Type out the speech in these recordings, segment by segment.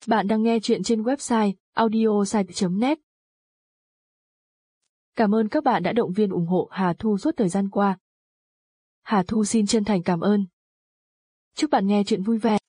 Bạn đang nghe chuyện trên website audiosite.net. Cảm ơn các bạn đã động viên ủng hộ Hà Thu suốt thời gian qua. Hà Thu xin chân thành cảm ơn. Chúc bạn nghe chuyện vui vẻ.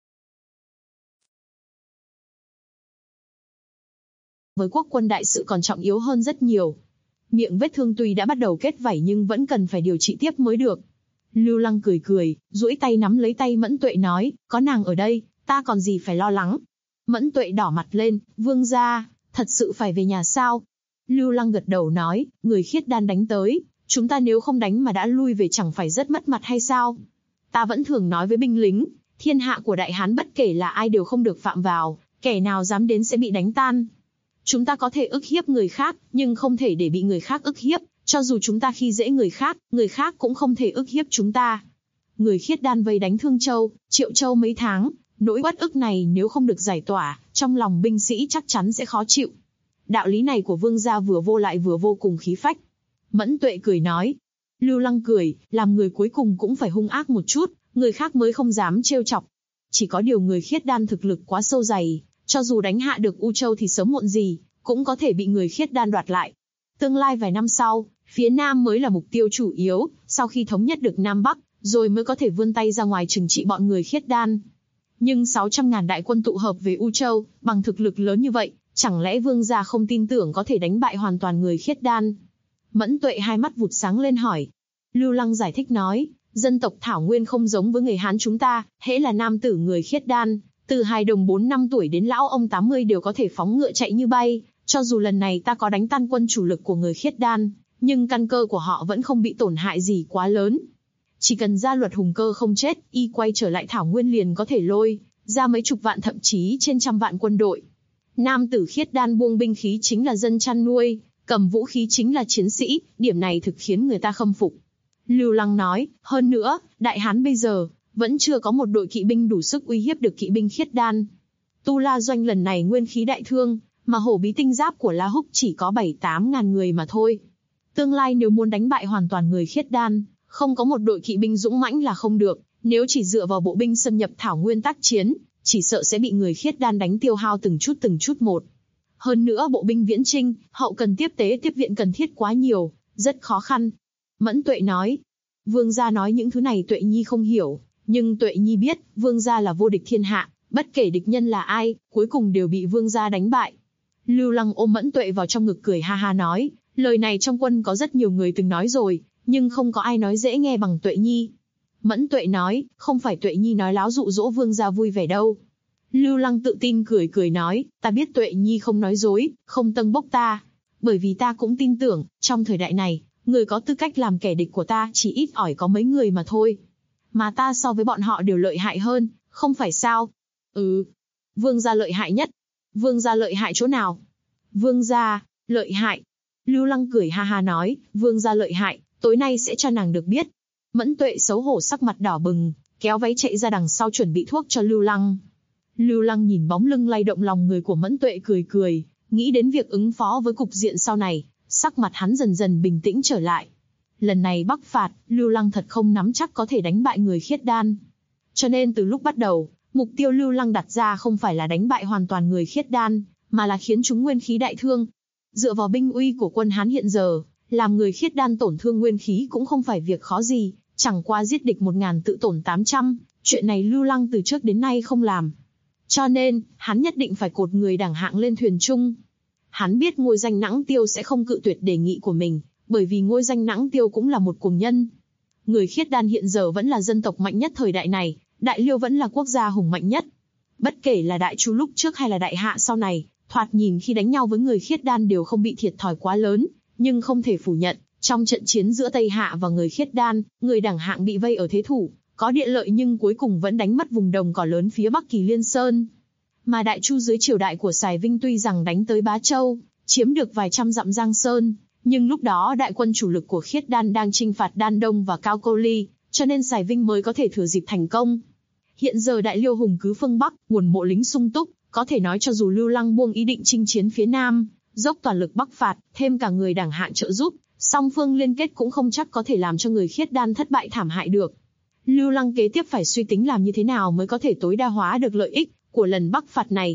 Với quốc quân đại sự còn trọng yếu hơn rất nhiều. Miệng vết thương tuy đã bắt đầu kết vảy nhưng vẫn cần phải điều trị tiếp mới được. Lưu Lăng cười cười, duỗi tay nắm lấy tay Mẫn Tuệ nói, có nàng ở đây, ta còn gì phải lo lắng. Mẫn Tuệ đỏ mặt lên, vương gia, thật sự phải về nhà sao? Lưu Lăng gật đầu nói, người khiết đan đánh tới, chúng ta nếu không đánh mà đã lui về chẳng phải rất mất mặt hay sao? Ta vẫn thường nói với binh lính, thiên hạ của Đại Hán bất kể là ai đều không được phạm vào, kẻ nào dám đến sẽ bị đánh tan. Chúng ta có thể ức hiếp người khác, nhưng không thể để bị người khác ức hiếp, cho dù chúng ta khi dễ người khác cũng không thể ức hiếp chúng ta. Người khiết đan vây đánh Thương Châu, Triệu Châu mấy tháng, nỗi uất ức này nếu không được giải tỏa, trong lòng binh sĩ chắc chắn sẽ khó chịu. Đạo lý này của vương gia vừa vô lại vừa vô cùng khí phách. Mẫn Tuệ cười nói. Lưu Lăng cười, làm người cuối cùng cũng phải hung ác một chút, người khác mới không dám trêu chọc. Chỉ có điều người khiết đan thực lực quá sâu dày, cho dù đánh hạ được U Châu thì sớm muộn gì, cũng có thể bị người khiết đan đoạt lại. Tương lai vài năm sau, phía Nam mới là mục tiêu chủ yếu, sau khi thống nhất được Nam Bắc, rồi mới có thể vươn tay ra ngoài trừng trị bọn người khiết đan. Nhưng 600.000 đại quân tụ hợp về U Châu, bằng thực lực lớn như vậy, chẳng lẽ vương gia không tin tưởng có thể đánh bại hoàn toàn người khiết đan? Mẫn Tuệ hai mắt vụt sáng lên hỏi. Lưu Lăng giải thích nói, dân tộc Thảo Nguyên không giống với người Hán chúng ta, hễ là nam tử người khiết đan, từ hài đồng 4 năm tuổi đến lão ông 80 đều có thể phóng ngựa chạy như bay, cho dù lần này ta có đánh tan quân chủ lực của người khiết đan, nhưng căn cơ của họ vẫn không bị tổn hại gì quá lớn. Chỉ cần gia luật hùng cơ không chết, y quay trở lại Thảo Nguyên liền có thể lôi ra mấy chục vạn thậm chí trên trăm vạn quân đội. Nam tử khiết đan buông binh khí chính là dân chăn nuôi, cầm vũ khí chính là chiến sĩ, điểm này thực khiến người ta khâm phục. Lưu Lăng nói, hơn nữa, Đại Hán bây giờ vẫn chưa có một đội kỵ binh đủ sức uy hiếp được kỵ binh khiết đan. Tu La Doanh lần này nguyên khí đại thương, mà hổ bí tinh giáp của La Húc chỉ có 7-8 ngàn người mà thôi. Tương lai nếu muốn đánh bại hoàn toàn người khiết đan, không có một đội kỵ binh dũng mãnh là không được, nếu chỉ dựa vào bộ binh xâm nhập Thảo Nguyên tác chiến, chỉ sợ sẽ bị người khiết đan đánh tiêu hao từng chút một. Hơn nữa bộ binh viễn chinh, hậu cần tiếp tế tiếp viện cần thiết quá nhiều, rất khó khăn. Mẫn Tuệ nói, vương gia nói những thứ này Tuệ Nhi không hiểu, nhưng Tuệ Nhi biết, vương gia là vô địch thiên hạ, bất kể địch nhân là ai, cuối cùng đều bị vương gia đánh bại. Lưu Lăng ôm Mẫn Tuệ vào trong ngực cười ha ha nói, lời này trong quân có rất nhiều người từng nói rồi, nhưng không có ai nói dễ nghe bằng Tuệ Nhi. Mẫn Tuệ nói, không phải Tuệ Nhi nói láo dụ dỗ vương gia vui vẻ đâu. Lưu Lăng tự tin cười nói, ta biết Tuệ Nhi không nói dối, không tâng bốc ta. Bởi vì ta cũng tin tưởng, trong thời đại này, người có tư cách làm kẻ địch của ta chỉ ít ỏi có mấy người mà thôi. Mà ta so với bọn họ đều lợi hại hơn, không phải sao? Ừ. Vương gia lợi hại nhất. Vương gia lợi hại chỗ nào? Vương gia, lợi hại. Lưu Lăng cười ha ha nói, vương gia lợi hại, tối nay sẽ cho nàng được biết. Mẫn Tuệ xấu hổ sắc mặt đỏ bừng, kéo váy chạy ra đằng sau chuẩn bị thuốc cho Lưu Lăng. Lưu Lăng nhìn bóng lưng lay động lòng người của Mẫn Tuệ cười, nghĩ đến việc ứng phó với cục diện sau này, sắc mặt hắn dần dần bình tĩnh trở lại. Lần này Bắc phạt, Lưu Lăng thật không nắm chắc có thể đánh bại người khiết đan. Cho nên từ lúc bắt đầu, mục tiêu Lưu Lăng đặt ra không phải là đánh bại hoàn toàn người khiết đan, mà là khiến chúng nguyên khí đại thương. Dựa vào binh uy của quân Hán hiện giờ, làm người khiết đan tổn thương nguyên khí cũng không phải việc khó gì, chẳng qua giết địch 1000 tự tổn 800, chuyện này Lưu Lăng từ trước đến nay không làm. Cho nên, hắn nhất định phải cột người đẳng hạng lên thuyền chung. Hắn biết Ngôi Danh Nãng Tiêu sẽ không cự tuyệt đề nghị của mình, bởi vì Ngôi Danh Nãng Tiêu cũng là một cuồng nhân. Người khiết đan hiện giờ vẫn là dân tộc mạnh nhất thời đại này, Đại Liêu vẫn là quốc gia hùng mạnh nhất. Bất kể là Đại Chu lúc trước hay là Đại Hạ sau này, thoạt nhìn khi đánh nhau với người khiết đan đều không bị thiệt thòi quá lớn, nhưng không thể phủ nhận, trong trận chiến giữa Tây Hạ và người khiết đan, người đẳng hạng bị vây ở thế thủ, có địa lợi nhưng cuối cùng vẫn đánh mất vùng đồng cỏ lớn phía Bắc Kỳ Liên Sơn. Mà Đại Chu dưới triều đại của Sài Vinh tuy rằng đánh tới Bá Châu, chiếm được vài trăm dặm Giang Sơn, nhưng lúc đó đại quân chủ lực của khiết đan đang chinh phạt Đan Đông và Cao Câu Ly, cho nên Sài Vinh mới có thể thừa dịp thành công. Hiện giờ Đại Liêu hùng cứ phương Bắc, nguồn mộ lính sung túc, có thể nói cho dù Lưu Lăng buông ý định chinh chiến phía Nam, dốc toàn lực bắc phạt, thêm cả người đẳng hạng trợ giúp, song phương liên kết cũng không chắc có thể làm cho người khiết đan thất bại thảm hại được. Lưu Lăng kế tiếp phải suy tính làm như thế nào mới có thể tối đa hóa được lợi ích của lần bắc phạt này.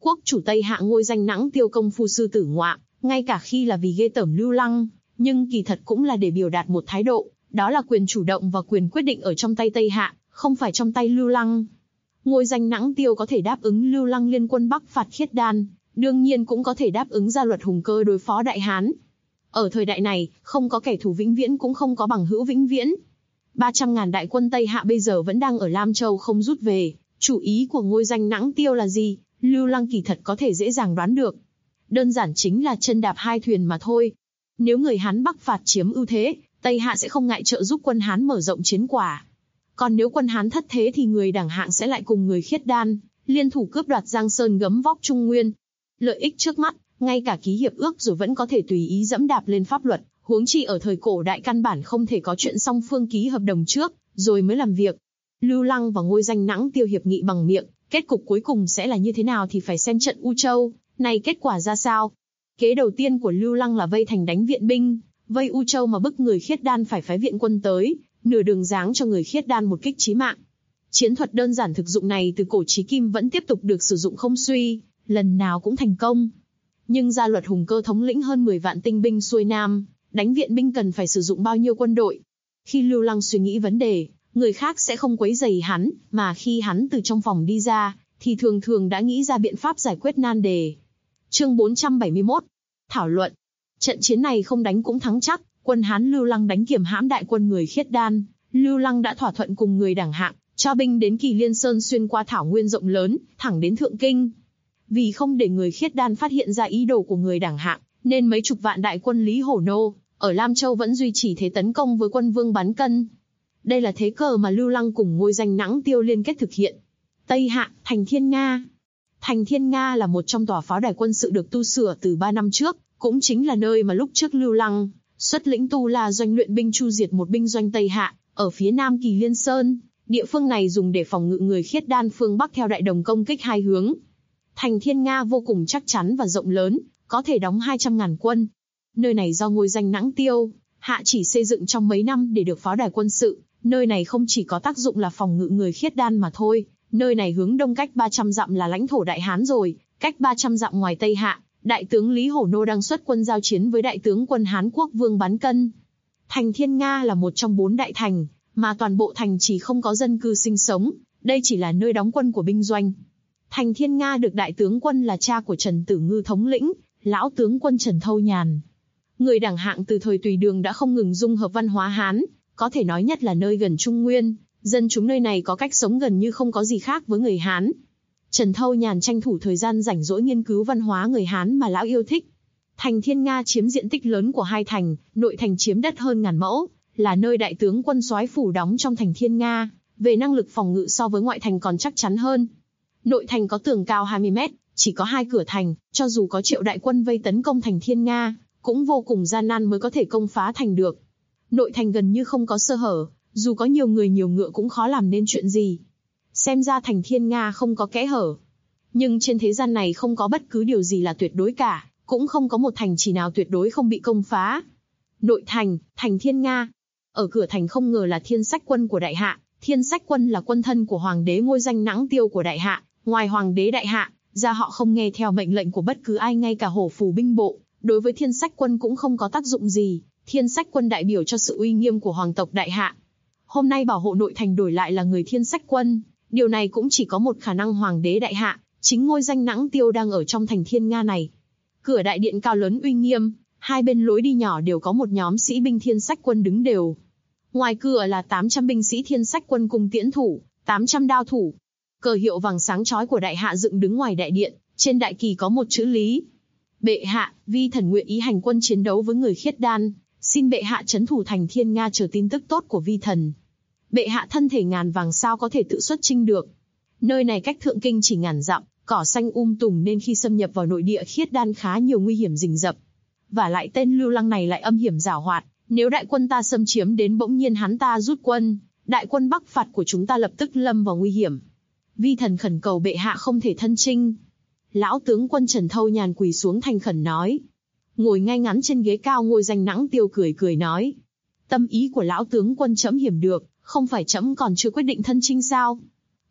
Quốc chủ Tây Hạ ngôi danh Nãng Tiêu công phu sư tử ngoạm, ngay cả khi là vì ghê tởm Lưu Lăng, nhưng kỳ thật cũng là để biểu đạt một thái độ, đó là quyền chủ động và quyền quyết định ở trong tay Tây Hạ, không phải trong tay Lưu Lăng. Ngôi danh Nãng Tiêu có thể đáp ứng Lưu Lăng liên quân bắc phạt Khiết Đan, đương nhiên cũng có thể đáp ứng ra luật hùng cơ đối phó Đại Hán. Ở thời đại này, không có kẻ thù vĩnh viễn cũng không có bằng hữu vĩnh viễn. 300.000 đại quân Tây Hạ bây giờ vẫn đang ở Lam Châu không rút về. Chủ ý của ngôi danh Nãng Tiêu là gì? Lưu Lăng kỳ thật có thể dễ dàng đoán được. Đơn giản chính là chân đạp hai thuyền mà thôi. Nếu người Hán bắc phạt chiếm ưu thế, Tây Hạ sẽ không ngại trợ giúp quân Hán mở rộng chiến quả. Còn nếu quân Hán thất thế thì người Đảng Hạng sẽ lại cùng người Khiết Đan liên thủ cướp đoạt Giang Sơn gấm vóc Trung Nguyên. Lợi ích trước mắt, ngay cả ký hiệp ước rồi vẫn có thể tùy ý dẫm đạp lên pháp luật, huống chi ở thời cổ đại căn bản không thể có chuyện song phương ký hợp đồng trước, rồi mới làm việc. Lưu Lăng và ngôi danh Nãng Tiêu hiệp nghị bằng miệng, kết cục cuối cùng sẽ là như thế nào thì phải xem trận U Châu này kết quả ra sao. Kế đầu tiên của Lưu Lăng là vây thành đánh viện binh, vây U Châu mà bức người Khiết Đan phải phái viện quân tới, nửa đường giáng cho người Khiết Đan một kích chí mạng. Chiến thuật đơn giản thực dụng này từ cổ chí kim vẫn tiếp tục được sử dụng không suy, lần nào cũng thành công. Nhưng gia luật hùng cơ thống lĩnh hơn 10 vạn tinh binh xuôi nam, đánh viện binh cần phải sử dụng bao nhiêu quân đội. Khi Lưu Lăng suy nghĩ vấn đề, người khác sẽ không quấy rầy hắn, mà khi hắn từ trong phòng đi ra, thì thường thường đã nghĩ ra biện pháp giải quyết nan đề. Chương 471. Thảo luận. Trận chiến này không đánh cũng thắng chắc, quân Hán Lưu Lăng đánh kiềm hãm đại quân người Khiết Đan. Lưu Lăng đã thỏa thuận cùng người Đảng Hạng, cho binh đến Kỳ Liên Sơn xuyên qua thảo nguyên rộng lớn, thẳng đến Thượng Kinh. Vì không để người Khiết Đan phát hiện ra ý đồ của người Đảng Hạng, nên mấy chục vạn đại quân Lý Hổ Nô ở Lam Châu vẫn duy trì thế tấn công với quân Vương Bán Cân. Đây là thế cờ mà Lưu Lăng cùng ngôi danh Nãng Tiêu liên kết thực hiện. Tây Hạ, thành Thiên Nga. Thành Thiên Nga là một trong tòa pháo đài quân sự được tu sửa từ 3 năm trước, cũng chính là nơi mà lúc trước Lưu Lăng xuất lĩnh Tu La doanh luyện binh chu diệt một binh doanh Tây Hạ, ở phía nam Kỳ Liên Sơn. Địa phương này dùng để phòng ngự người Khiết Đan phương Bắc theo đại đồng công kích hai hướng. Thành Thiên Nga vô cùng chắc chắn và rộng lớn, có thể đóng 200.000 quân. Nơi này do ngôi danh Nãng Tiêu Hạ chỉ xây dựng trong mấy năm để được pháo đài quân sự. Nơi này không chỉ có tác dụng là phòng ngự người Khiết Đan mà thôi, nơi này hướng đông cách 300 dặm là lãnh thổ Đại Hán rồi, cách 300 dặm ngoài Tây Hạ, đại tướng Lý Hổ Nô đang xuất quân giao chiến với đại tướng quân Hán Quốc Vương Bán Cân. Thành Thiên Nga là một trong 4 đại thành, mà toàn bộ thành chỉ không có dân cư sinh sống, đây chỉ là nơi đóng quân của binh doanh. Thành Thiên Nga được đại tướng quân là cha của Trần Tử Ngư thống lĩnh, lão tướng quân Trần Thâu Nhàn. Người Đảng Hạng từ thời Tùy Đường đã không ngừng dung hợp văn hóa Hán, có thể nói nhất là nơi gần Trung Nguyên, dân chúng nơi này có cách sống gần như không có gì khác với người Hán. Trần Thâu Nhàn tranh thủ thời gian rảnh rỗi nghiên cứu văn hóa người Hán mà lão yêu thích. Thành Thiên Nga chiếm diện tích lớn của hai thành, nội thành chiếm đất hơn 1000 mẫu, là nơi đại tướng quân soái phủ đóng trong thành Thiên Nga, về năng lực phòng ngự so với ngoại thành còn chắc chắn hơn. Nội thành có tường cao 20 mét, chỉ có 2 cửa thành, cho dù có triệu đại quân vây tấn công thành Thiên Nga, cũng vô cùng gian nan mới có thể công phá thành được. Nội thành gần như không có sơ hở, dù có nhiều người nhiều ngựa cũng khó làm nên chuyện gì. Xem ra thành Thiên Nga không có kẽ hở. Nhưng trên thế gian này không có bất cứ điều gì là tuyệt đối cả, cũng không có một thành trì nào tuyệt đối không bị công phá. Nội thành, thành Thiên Nga. Ở cửa thành không ngờ là Thiên Sách quân của Đại Hạ. Thiên Sách quân là quân thân của hoàng đế ngôi danh Nãng Tiêu của Đại Hạ. Ngoài hoàng đế Đại Hạ, ra họ không nghe theo mệnh lệnh của bất cứ ai, ngay cả hổ phù binh bộ. Đối với Thiên Sách quân cũng không có tác dụng gì. Thiên Sách quân đại biểu cho sự uy nghiêm của hoàng tộc Đại Hạ. Hôm nay bảo hộ nội thành đổi lại là người Thiên Sách quân. Điều này cũng chỉ có một khả năng, hoàng đế Đại Hạ, chính ngôi danh Nãng Tiêu đang ở trong thành Thiên Nga này. Cửa đại điện cao lớn uy nghiêm, hai bên lối đi nhỏ đều có một nhóm sĩ binh Thiên Sách quân đứng đều. Ngoài cửa là 800 binh sĩ Thiên Sách quân cùng tiễn thủ, 800 đao thủ. Cờ hiệu vàng sáng chói của Đại Hạ dựng đứng ngoài đại điện, trên đại kỳ có một chữ Lý. Bệ hạ, vi thần nguyện ý hành quân chiến đấu với người Khiết Đan, xin bệ hạ trấn thủ thành Thiên Nga chờ tin tức tốt của vi thần. Bệ hạ thân thể ngàn vàng sao có thể tự xuất chinh được. Nơi này cách Thượng Kinh chỉ ngàn dặm, cỏ xanh tùm nên khi xâm nhập vào nội địa Khiết Đan khá nhiều nguy hiểm rình rập. Và lại tên Lưu Lăng này lại âm hiểm giảo hoạt, nếu đại quân ta xâm chiếm đến bỗng nhiên hắn ta rút quân, đại quân bắc phạt của chúng ta lập tức lâm vào nguy hiểm. Vi thần khẩn cầu bệ hạ không thể thân chinh. Lão tướng quân Trần Thâu Nhàn quỳ xuống thành khẩn nói. Ngồi ngay ngắn trên ghế cao ngôi danh Nãng Tiêu cười cười nói. Tâm ý của lão tướng quân trẫm hiểu được, không phải trẫm còn chưa quyết định thân chinh sao?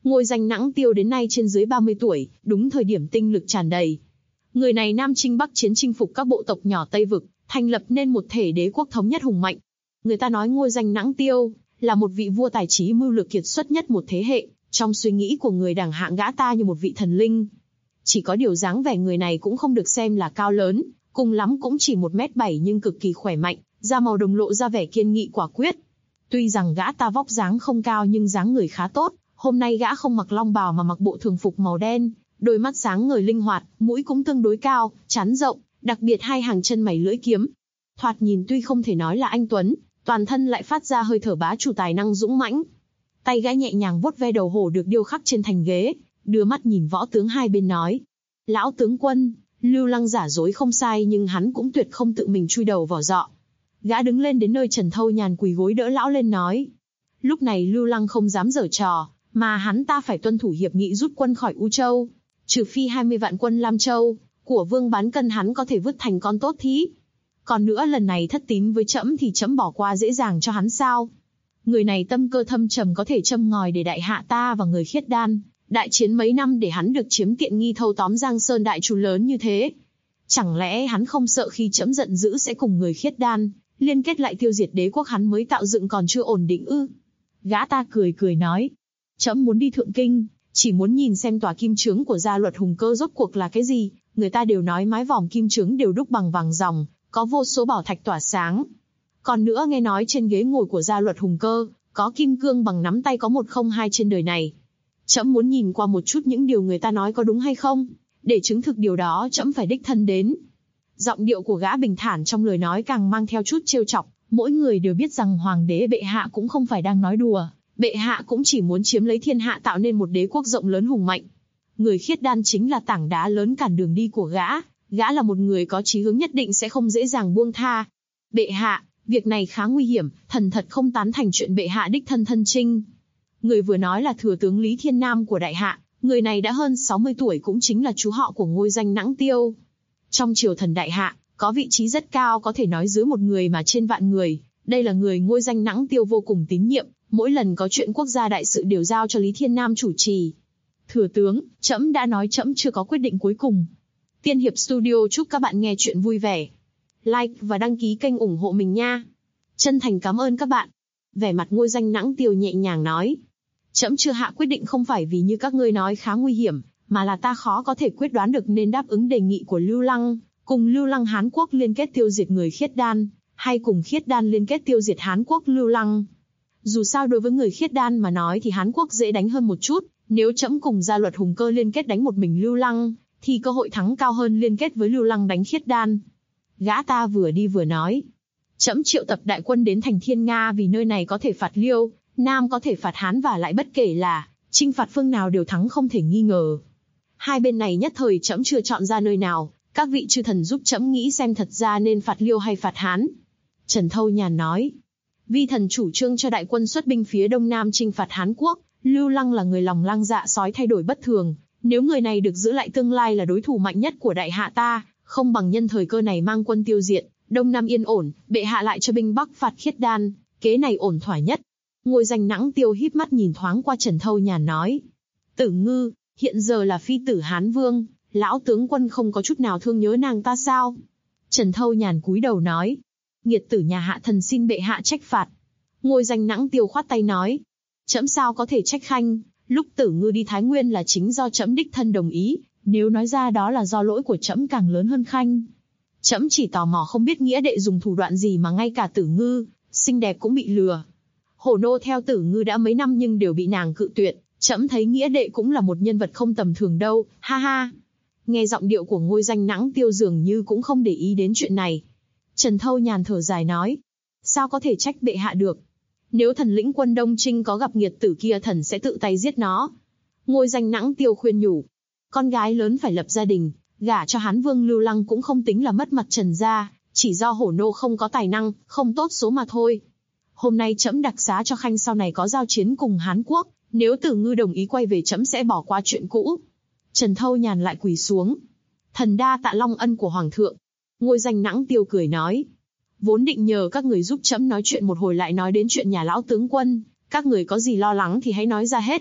Ngôi danh Nãng Tiêu đến nay trên dưới 30 tuổi, đúng thời điểm tinh lực tràn đầy. Người này Nam chinh Bắc chiến chinh phục các bộ tộc nhỏ Tây Vực, thành lập nên một thể đế quốc thống nhất hùng mạnh. Người ta nói ngôi danh Nãng Tiêu là một vị vua tài trí mưu lược kiệt xuất nhất một thế hệ, trong suy nghĩ của người đẳng hạng gã ta như một vị thần linh. Chỉ có điều dáng vẻ người này cũng không được xem là cao lớn, cùng lắm cũng chỉ 1m7 nhưng cực kỳ khỏe mạnh, da màu đồng lộ ra vẻ kiên nghị quả quyết. Tuy rằng gã ta vóc dáng không cao nhưng dáng người khá tốt, hôm nay gã không mặc long bào mà mặc bộ thường phục màu đen, đôi mắt sáng ngời linh hoạt, mũi cũng tương đối cao, trán rộng, đặc biệt hai hàng chân mày lưỡi kiếm. Thoạt nhìn tuy không thể nói là anh tuấn, toàn thân lại phát ra hơi thở bá chủ tài năng dũng mãnh. Tay gã nhẹ nhàng vuốt ve đầu hổ được điêu khắc trên thành ghế, đưa mắt nhìn võ tướng hai bên nói: "Lão tướng quân, Lưu Lăng giả dối không sai nhưng hắn cũng tuyệt không tự mình chui đầu vào giọ." Gã đứng lên đến nơi Trần Thâu Nhàn quỳ gối đỡ lão lên nói: "Lúc này Lưu Lăng không dám giở trò, mà hắn ta phải tuân thủ hiệp nghị rút quân khỏi U Châu, trừ phi 20 vạn quân Lam Châu của Vương Bán Cân hắn có thể vứt thành con tốt thí. Còn nữa lần này thất tín với trẫm thì trẫm bỏ qua dễ dàng cho hắn sao? Người này tâm cơ thâm trầm có thể châm ngòi để đại hạ ta và người Khiết Đan đại chiến mấy năm để hắn được chiếm tiện nghi thâu tóm Giang Sơn đại trù lớn như thế. Chẳng lẽ hắn không sợ khi trẫm giận dữ sẽ cùng người Khiết Đan liên kết lại tiêu diệt đế quốc hắn mới tạo dựng còn chưa ổn định ư?" Gã ta cười cười nói: "Trẫm muốn đi Thượng Kinh, chỉ muốn nhìn xem tòa kim trướng của gia luật Hùng Cơ rốt cuộc là cái gì. Người ta đều nói mái vòm kim trướng đều đúc bằng vàng ròng, có vô số bảo thạch tỏa sáng. Còn nữa nghe nói trên ghế ngồi của gia luật Hùng Cơ có kim cương bằng nắm tay có 102 trên đời này. Trẫm muốn nhìn qua một chút những điều người ta nói có đúng hay không, để chứng thực điều đó trẫm phải đích thân đến." Giọng điệu của gã bình thản trong lời nói càng mang theo chút trêu chọc, mỗi người đều biết rằng hoàng đế bệ hạ cũng không phải đang nói đùa, bệ hạ cũng chỉ muốn chiếm lấy thiên hạ tạo nên một đế quốc rộng lớn hùng mạnh. Người Khiết Đan chính là tảng đá lớn cản đường đi của gã là một người có chí hướng nhất định sẽ không dễ dàng buông tha. "Bệ hạ, việc này khá nguy hiểm, thần thật không tán thành chuyện bệ hạ đích thân thân chinh." Người vừa nói là thừa tướng Lý Thiên Nam của đại hạ, người này đã hơn 60 tuổi cũng chính là chú họ của ngôi danh Nãng Tiêu. Trong triều thần đại hạ, có vị trí rất cao có thể nói dưới một người mà trên vạn người, đây là người ngôi danh Nãng Tiêu vô cùng tín nhiệm, mỗi lần có chuyện quốc gia đại sự đều giao cho Lý Thiên Nam chủ trì. "Thừa tướng, trẫm đã nói trẫm chưa có quyết định cuối cùng." Tiên Hiệp Studio chúc các bạn nghe chuyện vui vẻ. Like và đăng ký kênh ủng hộ mình nha. Chân thành cảm ơn các bạn. Vẻ mặt ngôi danh Nãng Tiêu nhẹ nhàng nói: "Trẫm chưa hạ quyết định không phải vì như các ngươi nói khá nguy hiểm, mà là ta khó có thể quyết đoán được nên đáp ứng đề nghị của Lưu Lăng, cùng Lưu Lăng Hán Quốc liên kết tiêu diệt người Khiết Đan, hay cùng Khiết Đan liên kết tiêu diệt Hán Quốc Lưu Lăng. Dù sao đối với người Khiết Đan mà nói thì Hán Quốc dễ đánh hơn một chút, nếu trẫm cùng gia luật Hùng Cơ liên kết đánh một mình Lưu Lăng, thì cơ hội thắng cao hơn liên kết với Lưu Lăng đánh Khiết Đan." Gã ta vừa đi vừa nói: "Trẫm triệu tập đại quân đến thành Thiên Nga vì nơi này có thể phạt Liêu, Nam có thể phạt Hán và lại bất kể là chinh phạt phương nào đều thắng không thể nghi ngờ. Hai bên này nhất thời trẫm chưa chọn ra nơi nào, các vị chư thần giúp trẫm nghĩ xem thật ra nên phạt Liêu hay phạt Hán." Trần Thâu Nhàn nói: "Vi thần chủ trương cho đại quân xuất binh phía đông nam chinh phạt Hán Quốc. Lưu Lăng là người lòng lang dạ sói thay đổi bất thường, nếu người này được giữ lại tương lai là đối thủ mạnh nhất của đại hạ ta, không bằng nhân thời cơ này mang quân tiêu diệt, đông nam yên ổn, bệ hạ lại cho binh bắc phạt Khiết Đan, kế này ổn thỏa nhất." Ngôi danh Nãng Tiêu híp mắt nhìn thoáng qua Trần Thâu Nhàn nói: "Tử Ngư, hiện giờ là phi tử Hán Vương, lão tướng quân không có chút nào thương nhớ nàng ta sao?" Trần Thâu Nhàn cúi đầu nói: "Nghiệt tử nhà hạ thần xin bệ hạ trách phạt." Ngôi danh Nãng Tiêu khoát tay nói: "Trẫm sao có thể trách khanh, lúc Tử Ngư đi Thái Nguyên là chính do trẫm đích thân đồng ý, nếu nói ra đó là do lỗi của trẫm càng lớn hơn khanh. Trẫm chỉ tò mò không biết nghĩa đệ dùng thủ đoạn gì mà ngay cả Tử Ngư xinh đẹp cũng bị lừa. Hổ nô theo Tử Ngư đã mấy năm nhưng đều bị nàng cự tuyệt, trẫm thấy nghĩa đệ cũng là một nhân vật không tầm thường đâu, ha ha." Nghe giọng điệu của ngôi danh Nãng Tiêu dường như cũng không để ý đến chuyện này. Trần Thâu Nhàn thở dài nói: "Sao có thể trách bệ hạ được? Nếu thần lĩnh quân Đông Trinh có gặp nghiệt tử kia thần sẽ tự tay giết nó." Ngôi danh Nãng Tiêu khuyên nhủ: "Con gái lớn phải lập gia đình, gả cho Hán Vương Lưu Lăng cũng không tính là mất mặt Trần gia, chỉ do hổ nô không có tài năng, không tốt số mà thôi. Hôm nay trẫm đặc xá cho khanh sau này có giao chiến cùng Hán Quốc, nếu Tử Ngư đồng ý quay về trẫm sẽ bỏ qua chuyện cũ." Trần Thâu Nhàn lại quỳ xuống: "Thần đa tạ long ân của hoàng thượng." Ngôi danh Nãng Tiêu cười nói: "Vốn định nhờ các người giúp trẫm nói chuyện một hồi lại nói đến chuyện nhà lão tướng quân, các người có gì lo lắng thì hãy nói ra hết."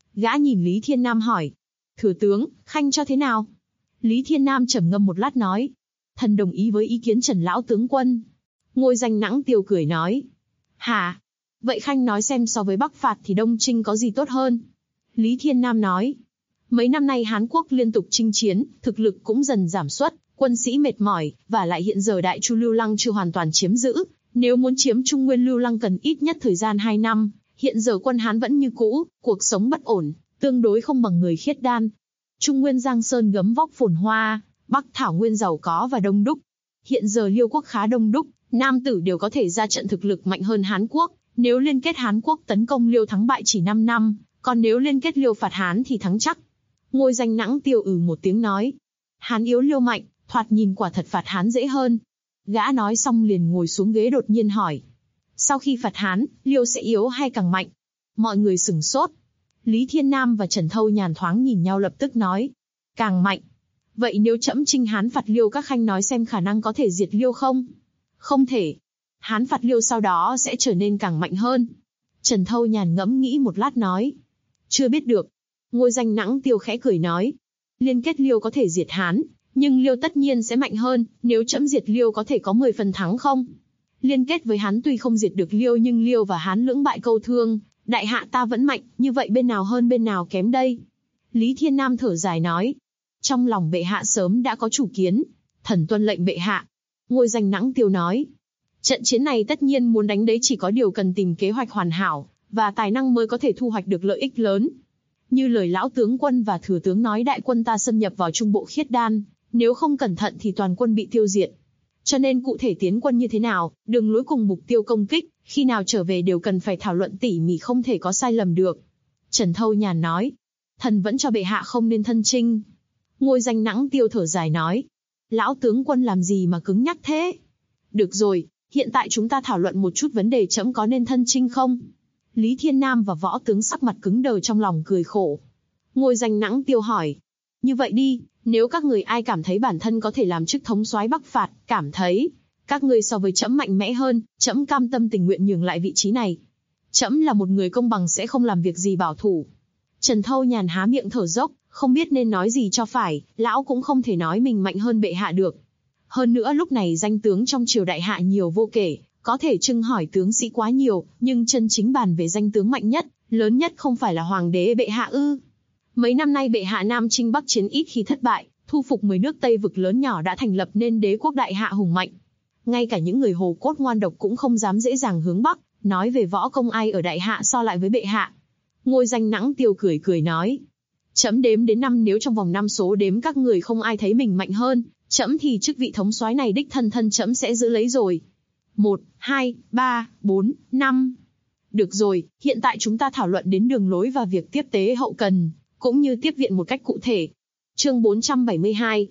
Gã nhìn Lý Thiên Nam hỏi. Thừa tướng, khanh cho thế nào? Lý Thiên Nam trầm ngâm một lát nói. Thần đồng ý với ý kiến Trần lão tướng quân. Ngôi Danh Nãng Tiêu cười nói. Hả? Vậy khanh nói xem so với Bắc phạt thì Đông Chinh có gì tốt hơn? Lý Thiên Nam nói. Mấy năm nay Hán Quốc liên tục chinh chiến, thực lực cũng dần giảm sút, quân sĩ mệt mỏi, và lại hiện giờ Đại Chu Lưu Lăng chưa hoàn toàn chiếm giữ. Nếu muốn chiếm Trung Nguyên Lưu Lăng cần ít nhất thời gian 2 năm, hiện giờ quân Hán vẫn như cũ, cuộc sống bất ổn, tương đối không bằng người Khiết Đan. Trung Nguyên Giang Sơn gấm vóc phồn hoa, Bắc Thảo Nguyên giàu có và đông đúc. Hiện giờ Liêu quốc khá đông đúc, nam tử đều có thể ra trận thực lực mạnh hơn Hán Quốc. Nếu liên kết Hán Quốc tấn công Liêu thắng bại chỉ 5 năm, còn nếu liên kết Liêu phạt Hán thì thắng chắc. Ngôi Danh Nãng Tiêu một tiếng nói. Hán yếu Liêu mạnh, thoạt nhìn quả thật phạt Hán dễ hơn. Gã nói xong liền ngồi xuống ghế đột nhiên hỏi. Sau khi phạt Hán, Liêu sẽ yếu hay càng mạnh? Mọi người sửng sốt. Lý Thiên Nam và Trần Thâu Nhàn thoáng nhìn nhau lập tức nói. Càng mạnh. Vậy nếu trẫm chinh Hán phạt Liêu các khanh nói xem khả năng có thể diệt Liêu không? Không thể. Hán phạt Liêu sau đó sẽ trở nên càng mạnh hơn. Trần Thâu Nhàn ngẫm nghĩ một lát nói. Chưa biết được. Ngôi Danh Nãng Tiêu khẽ cười nói. Liên kết Liêu có thể diệt Hán, nhưng Liêu tất nhiên sẽ mạnh hơn, nếu trẫm diệt Liêu có thể có 10 phần thắng không? Liên kết với Hán tuy không diệt được Liêu nhưng Liêu và Hán lưỡng bại câu thương, đại hạ ta vẫn mạnh, như vậy bên nào hơn bên nào kém đây? Lý Thiên Nam thở dài nói. Trong lòng bệ hạ sớm đã có chủ kiến, thần tuân lệnh bệ hạ. Ngôi Danh Nãng Tiêu nói. Trận chiến này tất nhiên muốn đánh đấy, chỉ có điều cần tìm kế hoạch hoàn hảo, và tài năng mới có thể thu hoạch được lợi ích lớn. Như lời lão tướng quân và thừa tướng nói, đại quân ta xâm nhập vào trung bộ Khiết Đan, nếu không cẩn thận thì toàn quân bị tiêu diệt. Cho nên cụ thể tiến quân như thế nào, đường lối cùng mục tiêu công kích, khi nào trở về đều cần phải thảo luận tỉ mỉ, không thể có sai lầm được. Trần Thâu Nhàn nói. Thần vẫn cho bệ hạ không nên thân chinh. Ngôi Danh Nãng Tiêu thở dài nói. Lão tướng quân làm gì mà cứng nhắc thế? Được rồi, hiện tại chúng ta thảo luận một chút vấn đề trẫm có nên thân chinh không? Lý Thiên Nam và võ tướng sắc mặt cứng đờ trong lòng cười khổ. Ngôi Danh Nãng Tiêu hỏi. Như vậy đi, nếu các người ai cảm thấy bản thân có thể làm chức thống soái Bắc phạt, cảm thấy các người so với trẫm mạnh mẽ hơn, trẫm cam tâm tình nguyện nhường lại vị trí này. Trẫm là một người công bằng sẽ không làm việc gì bảo thủ. Trần Thâu Nhàn há miệng thở dốc, không biết nên nói gì cho phải, lão cũng không thể nói mình mạnh hơn bệ hạ được. Hơn nữa lúc này danh tướng trong triều đại hạ nhiều vô kể, có thể trưng hỏi tướng sĩ quá nhiều, nhưng chân chính bàn về danh tướng mạnh nhất, lớn nhất không phải là hoàng đế bệ hạ ư? Mấy năm nay bệ hạ Nam chinh Bắc chiến ít khi thất bại, thu phục 10 nước Tây vực lớn nhỏ đã thành lập nên đế quốc đại hạ hùng mạnh. Ngay cả những người hồ cốt ngoan độc cũng không dám dễ dàng hướng Bắc, nói về võ công ai ở đại hạ so lại với bệ hạ. Ngôi Danh Nãng Tiêu cười cười nói. Trẫm đếm đến 5, nếu trong vòng 5 số đếm các người không ai thấy mình mạnh hơn, trẫm thì chức vị thống soái này đích thân trẫm sẽ giữ lấy rồi. 1, 2, 3, 4, 5. Được rồi, hiện tại chúng ta thảo luận đến đường lối và việc tiếp tế hậu cần, cũng như tiếp viện một cách cụ thể. Chương 472.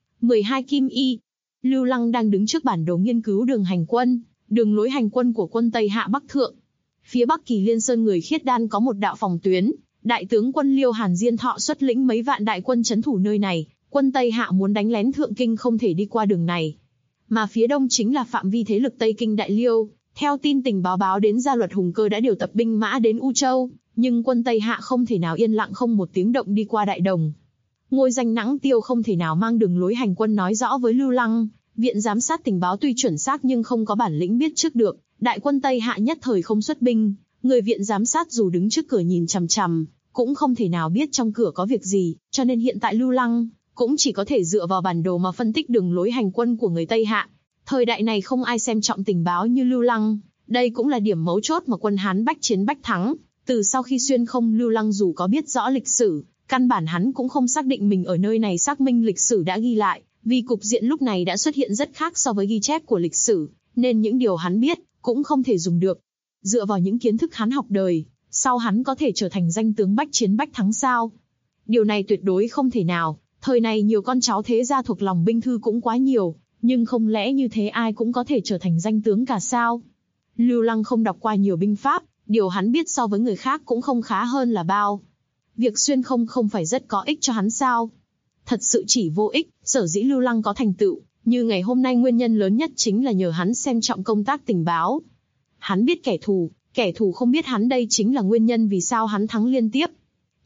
12 Kim Y. Lưu Lăng đang đứng trước bản đồ nghiên cứu đường hành quân, đường lối hành quân của quân Tây Hạ Bắc Thượng. Phía Bắc Kỳ Liên Sơn người Khiết Đan có một đạo phòng tuyến, đại tướng quân Liêu Hàn Diên Thọ xuất lĩnh mấy vạn đại quân trấn thủ nơi này, quân Tây Hạ muốn đánh lén Thượng Kinh không thể đi qua đường này. Mà phía đông chính là phạm vi thế lực Tây Kinh Đại Liêu, theo tin tình báo đến Gia Luật Hùng Cơ đã điều tập binh mã đến U Châu, nhưng quân Tây Hạ không thể nào yên lặng không một tiếng động đi qua Đại Đồng. Ngôi Danh Nãng Tiêu không thể nào mang đường lối hành quân nói rõ với Lưu Lăng, viện giám sát tình báo tuy chuẩn xác nhưng không có bản lĩnh biết trước được, đại quân Tây Hạ nhất thời không xuất binh, người viện giám sát dù đứng trước cửa nhìn chằm chằm, cũng không thể nào biết trong cửa có việc gì, cho nên hiện tại Lưu Lăng cũng chỉ có thể dựa vào bản đồ mà phân tích đường lối hành quân của người Tây Hạ. Thời đại này không ai xem trọng tình báo như Lưu Lăng, đây cũng là điểm mấu chốt mà quân Hán bách chiến bách thắng. Từ sau khi xuyên không, Lưu Lăng dù có biết rõ lịch sử, căn bản hắn cũng không xác định mình ở nơi này xác minh lịch sử đã ghi lại, vì cục diện lúc này đã xuất hiện rất khác so với ghi chép của lịch sử, nên những điều hắn biết cũng không thể dùng được. Dựa vào những kiến thức hắn học đời, sau hắn có thể trở thành danh tướng bách chiến bách thắng sao? Điều này tuyệt đối không thể nào. Thời này nhiều con cháu thế gia thuộc lòng binh thư cũng quá nhiều, nhưng không lẽ như thế ai cũng có thể trở thành danh tướng cả sao? Lưu Lăng không đọc qua nhiều binh pháp, điều hắn biết so với người khác cũng không khá hơn là bao. Việc xuyên không phải rất có ích cho hắn sao? Thật sự chỉ vô ích. Sở dĩ Lưu Lăng có thành tựu như ngày hôm nay nguyên nhân lớn nhất chính là nhờ hắn xem trọng công tác tình báo. Hắn biết kẻ thù không biết hắn, đây chính là nguyên nhân vì sao hắn thắng liên tiếp.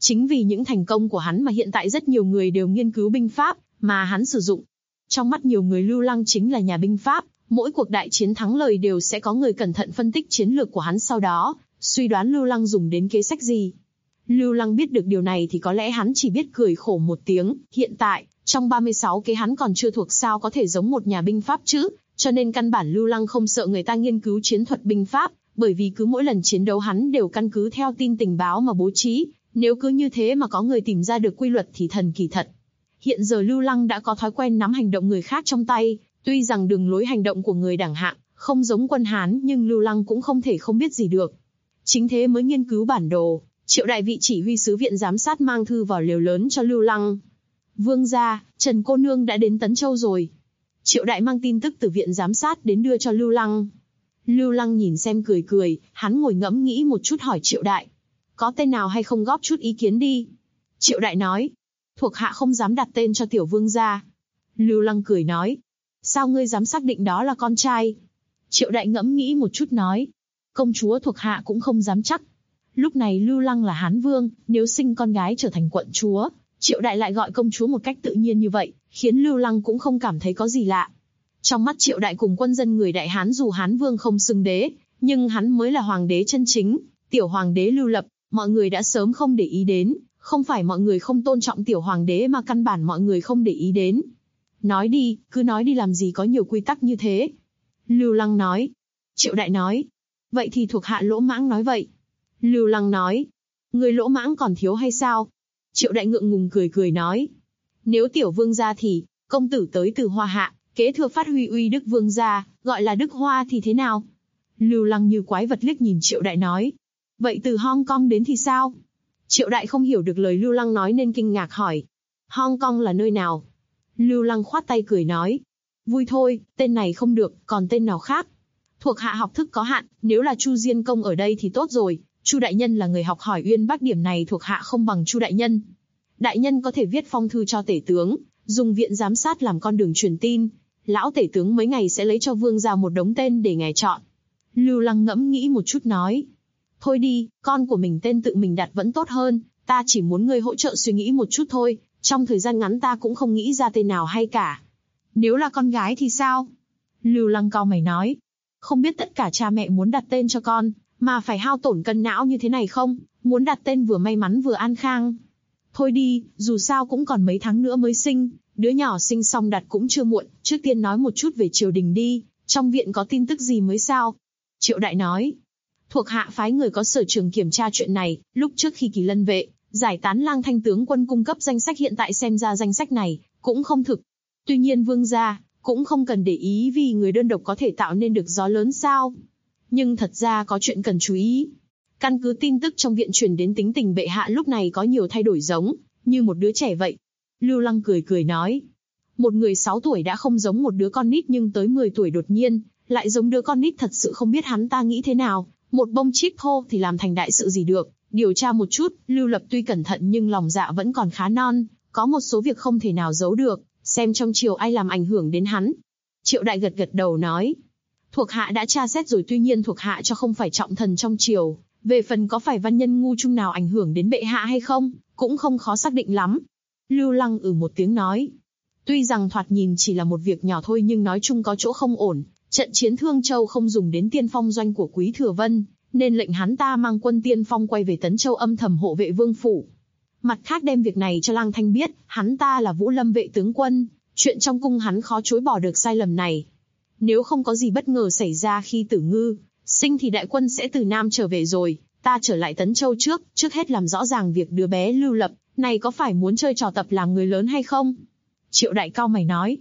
Chính vì những thành công của hắn mà hiện tại rất nhiều người đều nghiên cứu binh pháp mà hắn sử dụng. Trong mắt nhiều người Lưu Lăng chính là nhà binh pháp, mỗi cuộc đại chiến thắng lợi đều sẽ có người cẩn thận phân tích chiến lược của hắn, sau đó suy đoán Lưu Lăng dùng đến kế sách gì. Lưu Lăng biết được điều này thì có lẽ hắn chỉ biết cười khổ một tiếng, hiện tại, trong 36 kế hắn còn chưa thuộc, sao có thể giống một nhà binh pháp chứ, cho nên căn bản Lưu Lăng không sợ người ta nghiên cứu chiến thuật binh pháp, bởi vì cứ mỗi lần chiến đấu hắn đều căn cứ theo tin tình báo mà bố trí, nếu cứ như thế mà có người tìm ra được quy luật thì thần kỳ thật. Hiện giờ Lưu Lăng đã có thói quen nắm hành động người khác trong tay, tuy rằng đường lối hành động của người đẳng hạng không giống quân Hán, nhưng Lưu Lăng cũng không thể không biết gì được. Chính thế mới nghiên cứu bản đồ. Triệu đại vị chỉ huy sứ viện giám sát mang thư vào lều lớn cho Lưu Lăng. Vương gia, Trần cô nương đã đến Tấn Châu rồi. Triệu đại mang tin tức từ viện giám sát đến đưa cho Lưu Lăng. Lưu Lăng nhìn xem cười cười, hắn ngồi ngẫm nghĩ một chút hỏi Triệu đại. Có tên nào hay không góp chút ý kiến đi. Triệu đại nói. Thuộc hạ không dám đặt tên cho tiểu vương gia. Lưu Lăng cười nói. Sao ngươi dám xác định đó là con trai? Triệu đại ngẫm nghĩ một chút nói. Công chúa thuộc hạ cũng không dám chắc. Lúc này Lưu Lăng là Hán Vương, nếu sinh con gái trở thành quận chúa, Triệu đại lại gọi công chúa một cách tự nhiên như vậy, khiến Lưu Lăng cũng không cảm thấy có gì lạ. Trong mắt Triệu đại cùng quân dân người Đại Hán, dù Hán Vương không xưng đế, nhưng hắn mới là hoàng đế chân chính, tiểu hoàng đế Lưu Lập, mọi người đã sớm không để ý đến, không phải mọi người không tôn trọng tiểu hoàng đế mà căn bản mọi người không để ý đến. Nói đi, cứ nói đi, làm gì có nhiều quy tắc như thế. Lưu Lăng nói. Triệu đại nói. Vậy thì thuộc hạ lỗ mãng nói vậy. Lưu Lăng nói. Người lỗ mãng còn thiếu hay sao? Triệu đại ngượng ngùng cười cười nói. Nếu tiểu vương gia thì, công tử tới từ Hoa Hạ, kế thừa phát huy uy đức vương gia, gọi là Đức Hoa thì thế nào? Lưu Lăng như quái vật liếc nhìn Triệu đại nói. Vậy từ Hong Kong đến thì sao? Triệu đại không hiểu được lời Lưu Lăng nói nên kinh ngạc hỏi. Hong Kong là nơi nào? Lưu Lăng khoát tay cười nói. Vui thôi, tên này không được, còn tên nào khác? Thuộc hạ học thức có hạn, nếu là Chu Diên Công ở đây thì tốt rồi. Chu đại nhân là người học hỏi uyên bác, điểm này thuộc hạ không bằng Chu đại nhân. Đại nhân có thể viết phong thư cho tể tướng, dùng viện giám sát làm con đường truyền tin. Lão tể tướng mấy ngày sẽ lấy cho vương gia một đống tên để ngài chọn. Lưu Lăng ngẫm nghĩ một chút nói. Thôi đi, con của mình tên tự mình đặt vẫn tốt hơn, ta chỉ muốn ngươi hỗ trợ suy nghĩ một chút thôi, trong thời gian ngắn ta cũng không nghĩ ra tên nào hay cả. Nếu là con gái thì sao? Lưu Lăng cau mày nói. Không biết tất cả cha mẹ muốn đặt tên cho con, mà phải hao tổn cân não như thế này không? Muốn đặt tên vừa may mắn vừa an khang. Thôi đi, dù sao cũng còn mấy tháng nữa mới sinh, đứa nhỏ sinh xong đặt cũng chưa muộn, trước tiên nói một chút về triều đình đi, trong viện có tin tức gì mới sao? Triệu đại nói. Thuộc hạ phái người có sở trường kiểm tra chuyện này, lúc trước khi Kỳ Lân vệ giải tán Lang Thanh tướng quân cung cấp danh sách, hiện tại xem ra danh sách này cũng không thực. Tuy nhiên vương gia cũng không cần để ý, vì người đơn độc có thể tạo nên được gió lớn sao? Nhưng thật ra có chuyện cần chú ý. Căn cứ tin tức trong viện truyền đến, tính tình bệ hạ lúc này có nhiều thay đổi, giống như một đứa trẻ vậy. Lưu Lăng cười cười nói. Một người 6 tuổi đã không giống một đứa con nít, nhưng tới 10 tuổi đột nhiên lại giống đứa con nít, thật sự không biết hắn ta nghĩ thế nào. Một bông chip thô thì làm thành đại sự gì được. Điều tra một chút, Lưu Lập tuy cẩn thận nhưng lòng dạ vẫn còn khá non, có một số việc không thể nào giấu được, xem trong triều ai làm ảnh hưởng đến hắn. Triệu đại gật gật đầu nói. Thuộc hạ đã tra xét rồi, tuy nhiên thuộc hạ cho không phải trọng thần trong triều. Về phần có phải văn nhân ngu chung nào ảnh hưởng đến bệ hạ hay không, cũng không khó xác định lắm. Lưu Lăng một tiếng nói. Tuy rằng thoạt nhìn chỉ là một việc nhỏ thôi, nhưng nói chung có chỗ không ổn. Trận chiến Thương Châu không dùng đến tiên phong doanh của Quý Thừa Vân, nên lệnh hắn ta mang quân tiên phong quay về Tấn Châu âm thầm hộ vệ vương phủ. Mặt khác đem việc này cho Lang Thanh biết, hắn ta là Vũ Lâm vệ tướng quân, chuyện trong cung hắn khó chối bỏ được sai lầm này. Nếu không có gì bất ngờ xảy ra khi Tử Ngư sinh thì đại quân sẽ từ Nam trở về rồi, ta trở lại Tấn Châu trước hết làm rõ ràng việc đứa bé Lưu Lập này có phải muốn chơi trò tập làm người lớn hay không. Triệu đại cau mày nói.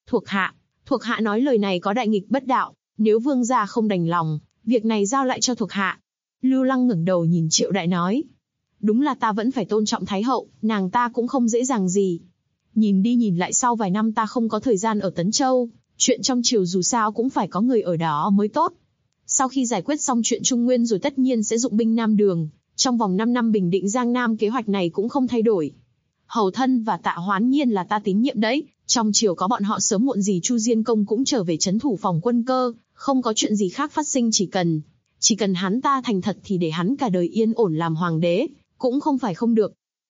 Thuộc hạ nói lời này có đại nghịch bất đạo, nếu vương gia không đành lòng, việc này giao lại cho thuộc hạ. Lưu Lăng ngẩng đầu nhìn Triệu đại nói. Đúng là ta vẫn phải tôn trọng Thái hậu, nàng ta cũng không dễ dàng gì. Nhìn đi nhìn lại sau vài năm ta không có thời gian ở Tấn Châu, chuyện trong triều dù sao cũng phải có người ở đó mới tốt. Sau khi giải quyết xong chuyện Trung Nguyên rồi tất nhiên sẽ dụng binh Nam Đường, trong vòng 5 năm bình định Giang Nam, kế hoạch này cũng không thay đổi. Hầu Thân và Tạ Hoán Nhiên là ta tín nhiệm đấy, trong triều có bọn họ sớm muộn gì Chu Diên Công cũng trở về trấn thủ phòng quân cơ, không có chuyện gì khác phát sinh, chỉ cần hắn ta thành thật thì để hắn cả đời yên ổn làm hoàng đế, cũng không phải không được.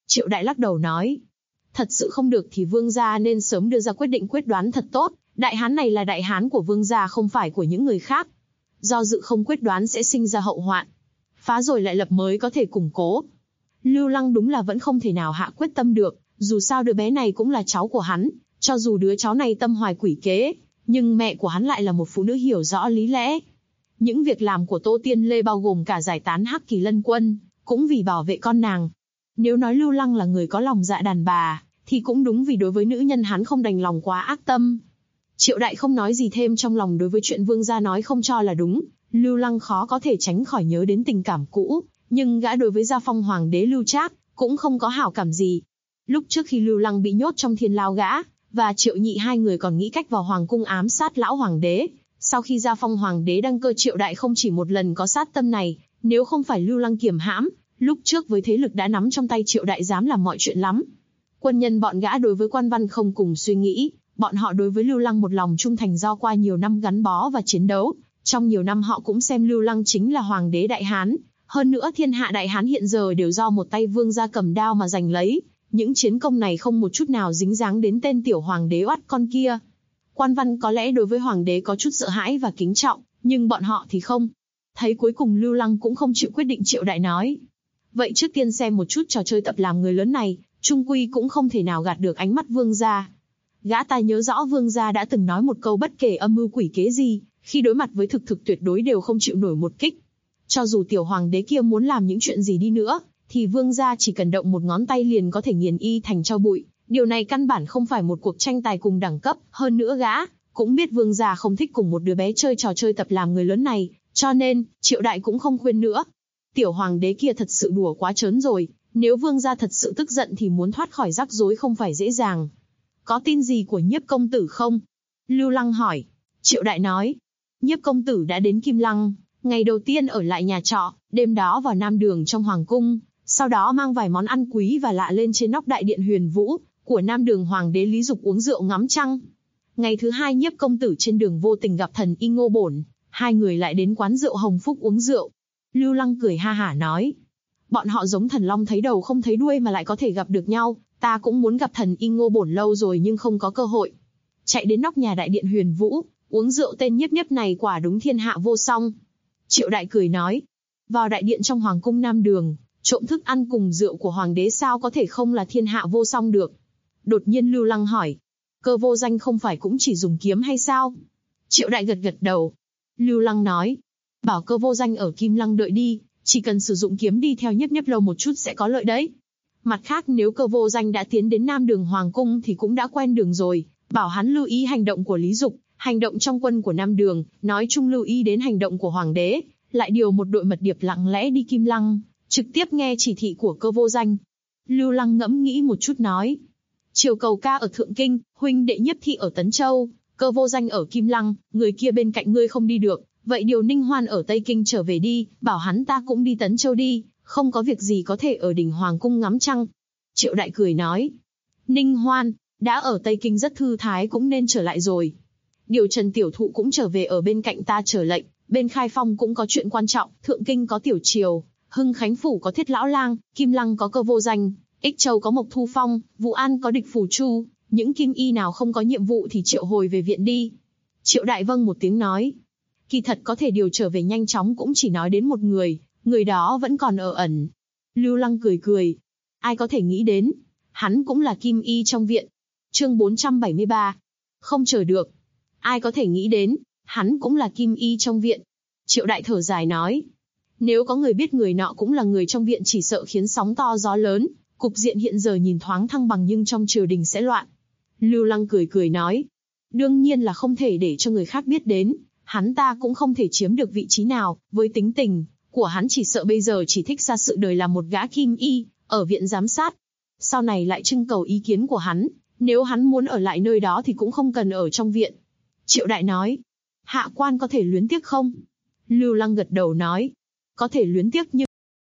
Triệu Đại lắc đầu nói. Thật sự không được thì vương gia nên sớm đưa ra quyết định quyết đoán thật tốt, đại hán này là đại hán của vương gia không phải của những người khác. Do dự không quyết đoán sẽ sinh ra hậu hoạn. Phá rồi lại lập mới có thể củng cố. Lưu Lăng đúng là vẫn không thể nào hạ quyết tâm được, dù sao đứa bé này cũng là cháu của hắn, cho dù đứa cháu này tâm hoài quỷ kế, nhưng mẹ của hắn lại là một phụ nữ hiểu rõ lý lẽ. Những việc làm của Tô Tiên Lê bao gồm cả giải tán Hắc Kỳ Lân Quân, cũng vì bảo vệ con nàng. Nếu nói Lưu Lăng là người có lòng dạ đàn bà, thì cũng đúng vì đối với nữ nhân hắn không đành lòng quá ác tâm. Triệu Đại không nói gì thêm trong lòng đối với chuyện vương gia nói không cho là đúng, Lưu Lăng khó có thể tránh khỏi nhớ đến tình cảm cũ, nhưng gã đối với Gia Phong Hoàng đế Lưu Trác cũng không có hảo cảm gì. Lúc trước khi Lưu Lăng bị nhốt trong thiên lao, gã và Triệu Nhị hai người còn nghĩ cách vào hoàng cung ám sát lão hoàng đế. Sau khi Gia Phong Hoàng đế đăng cơ, Triệu Đại không chỉ một lần có sát tâm này, nếu không phải Lưu Lăng kiềm hãm, lúc trước với thế lực đã nắm trong tay, Triệu Đại dám làm mọi chuyện lắm. Quân nhân bọn gã đối với quan văn không cùng suy nghĩ, bọn họ đối với Lưu Lăng một lòng trung thành do qua nhiều năm gắn bó và chiến đấu. Trong nhiều năm họ cũng xem Lưu Lăng chính là hoàng đế Đại Hán. Hơn nữa thiên hạ Đại Hán hiện giờ đều do một tay vương gia cầm đao mà giành lấy. Những chiến công này không một chút nào dính dáng đến tên tiểu hoàng đế oắt con kia. Quan văn có lẽ đối với hoàng đế có chút sợ hãi và kính trọng, nhưng bọn họ thì không. Thấy cuối cùng Lưu Lăng cũng không chịu quyết định, Triệu Đại nói. Vậy trước tiên xem một chút trò chơi tập làm người lớn này, chung quy cũng không thể nào gạt được ánh mắt vương gia. Gã ta nhớ rõ vương gia đã từng nói một câu bất kể âm mưu quỷ kế gì, khi đối mặt với thực tuyệt đối đều không chịu nổi một kích. Cho dù tiểu hoàng đế kia muốn làm những chuyện gì đi nữa, thì vương gia chỉ cần động một ngón tay liền có thể nghiền y thành tro bụi. Điều này căn bản không phải một cuộc tranh tài cùng đẳng cấp, hơn nữa gã cũng biết vương gia không thích cùng một đứa bé chơi trò chơi tập làm người lớn này, cho nên Triệu Đại cũng không khuyên nữa. Tiểu hoàng đế kia thật sự đùa quá trớn rồi, nếu vương gia thật sự tức giận thì muốn thoát khỏi rắc rối không phải dễ dàng. Có tin gì của Nhiếp công tử không? Lưu Lăng hỏi. Triệu Đại nói. Nhiếp công tử đã đến Kim Lăng, ngày đầu tiên ở lại nhà trọ, đêm đó vào Nam Đường trong hoàng cung, sau đó mang vài món ăn quý và lạ lên trên nóc đại điện Huyền Vũ của Nam Đường hoàng đế Lý Dục uống rượu ngắm trăng. Ngày thứ hai Nhiếp công tử trên đường vô tình gặp thần y Ngô Bổn, hai người lại đến quán rượu Hồng Phúc uống rượu. Lưu Lăng cười ha hả nói. Bọn họ giống thần long thấy đầu không thấy đuôi mà lại có thể gặp được nhau, ta cũng muốn gặp thần y Ngô Bổn lâu rồi nhưng không có cơ hội. Chạy đến nóc nhà đại điện Huyền Vũ, uống rượu tên Nhiếp Nhiếp này quả đúng thiên hạ vô song. Triệu Đại cười nói. Vào đại điện trong hoàng cung Nam Đường, trộm thức ăn cùng rượu của hoàng đế sao có thể không là thiên hạ vô song được. Đột nhiên Lưu Lăng hỏi. Cơ vô danh không phải cũng chỉ dùng kiếm hay sao? Triệu Đại gật gật đầu. Lưu Lăng nói. Bảo Cơ vô danh ở Kim Lăng đợi đi, chỉ cần sử dụng kiếm đi theo Nhiếp Nhiếp lâu một chút sẽ có lợi đấy. Mặt khác nếu Cơ vô danh đã tiến đến Nam Đường hoàng cung thì cũng đã quen đường rồi, bảo hắn lưu ý hành động của Lý Dục, hành động trong quân của Nam Đường, nói chung lưu ý đến hành động của hoàng đế, lại điều một đội mật điệp lặng lẽ đi Kim Lăng, trực tiếp nghe chỉ thị của Cơ vô danh. Lưu Lăng ngẫm nghĩ một chút nói. Triều Cầu ca ở Thượng Kinh, huynh đệ Nhiếp thị ở Tấn Châu, Cơ vô danh ở Kim Lăng, người kia bên cạnh ngươi không đi được, vậy điều Ninh Hoan ở Tây Kinh trở về đi, bảo hắn ta cũng đi Tấn Châu đi, không có việc gì có thể ở đỉnh hoàng cung ngắm trăng. Triệu Đại cười nói. Ninh Hoan, đã ở Tây Kinh rất thư thái cũng nên trở lại rồi. Điều Trần Tiểu Thụ cũng trở về ở bên cạnh ta chờ lệnh, bên Khai Phong cũng có chuyện quan trọng, Thượng Kinh có Tiểu Triều, Hưng Khánh Phủ có Thiết Lão Lang, Kim Lăng có Cơ vô danh, Ích Châu có Mộc Thu Phong, Vũ An có Địch Phù Chu, những kim y nào không có nhiệm vụ thì triệu hồi về viện đi. Triệu Đại vâng một tiếng nói. Kỳ thật có thể điều trở về nhanh chóng cũng chỉ nói đến một người đó vẫn còn ở ẩn. Lưu Lăng cười cười. Ai có thể nghĩ đến, hắn cũng là kim y trong viện. Chương 473. Không chờ được. Ai có thể nghĩ đến, hắn cũng là kim y trong viện. Triệu Đại thở dài nói. Nếu có người biết người nọ cũng là người trong viện chỉ sợ khiến sóng to gió lớn, cục diện hiện giờ nhìn thoáng thăng bằng nhưng trong triều đình sẽ loạn. Lưu Lăng cười cười nói. Đương nhiên là không thể để cho người khác biết đến, hắn ta cũng không thể chiếm được vị trí nào, với tính tình của hắn chỉ sợ bây giờ chỉ thích ra sự đời làm một gã kim y, ở viện giám sát. Sau này lại trưng cầu ý kiến của hắn, nếu hắn muốn ở lại nơi đó thì cũng không cần ở trong viện. Triệu Đại nói. Hạ quan có thể luyến tiếc không? Lưu Lăng gật đầu nói. Có thể luyến tiếc nhưng...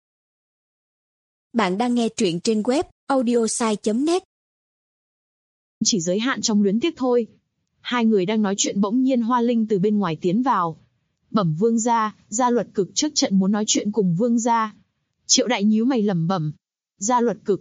Bạn đang nghe truyện trên web audiosai.net. Chỉ giới hạn trong luyến tiếc thôi. Hai người đang nói chuyện bỗng nhiên Hoa Linh từ bên ngoài tiến vào. Bẩm vương gia, Gia Luật Cực trước trận muốn nói chuyện cùng vương gia. Triệu Đại nhíu mày lẩm bẩm. Gia Luật Cực.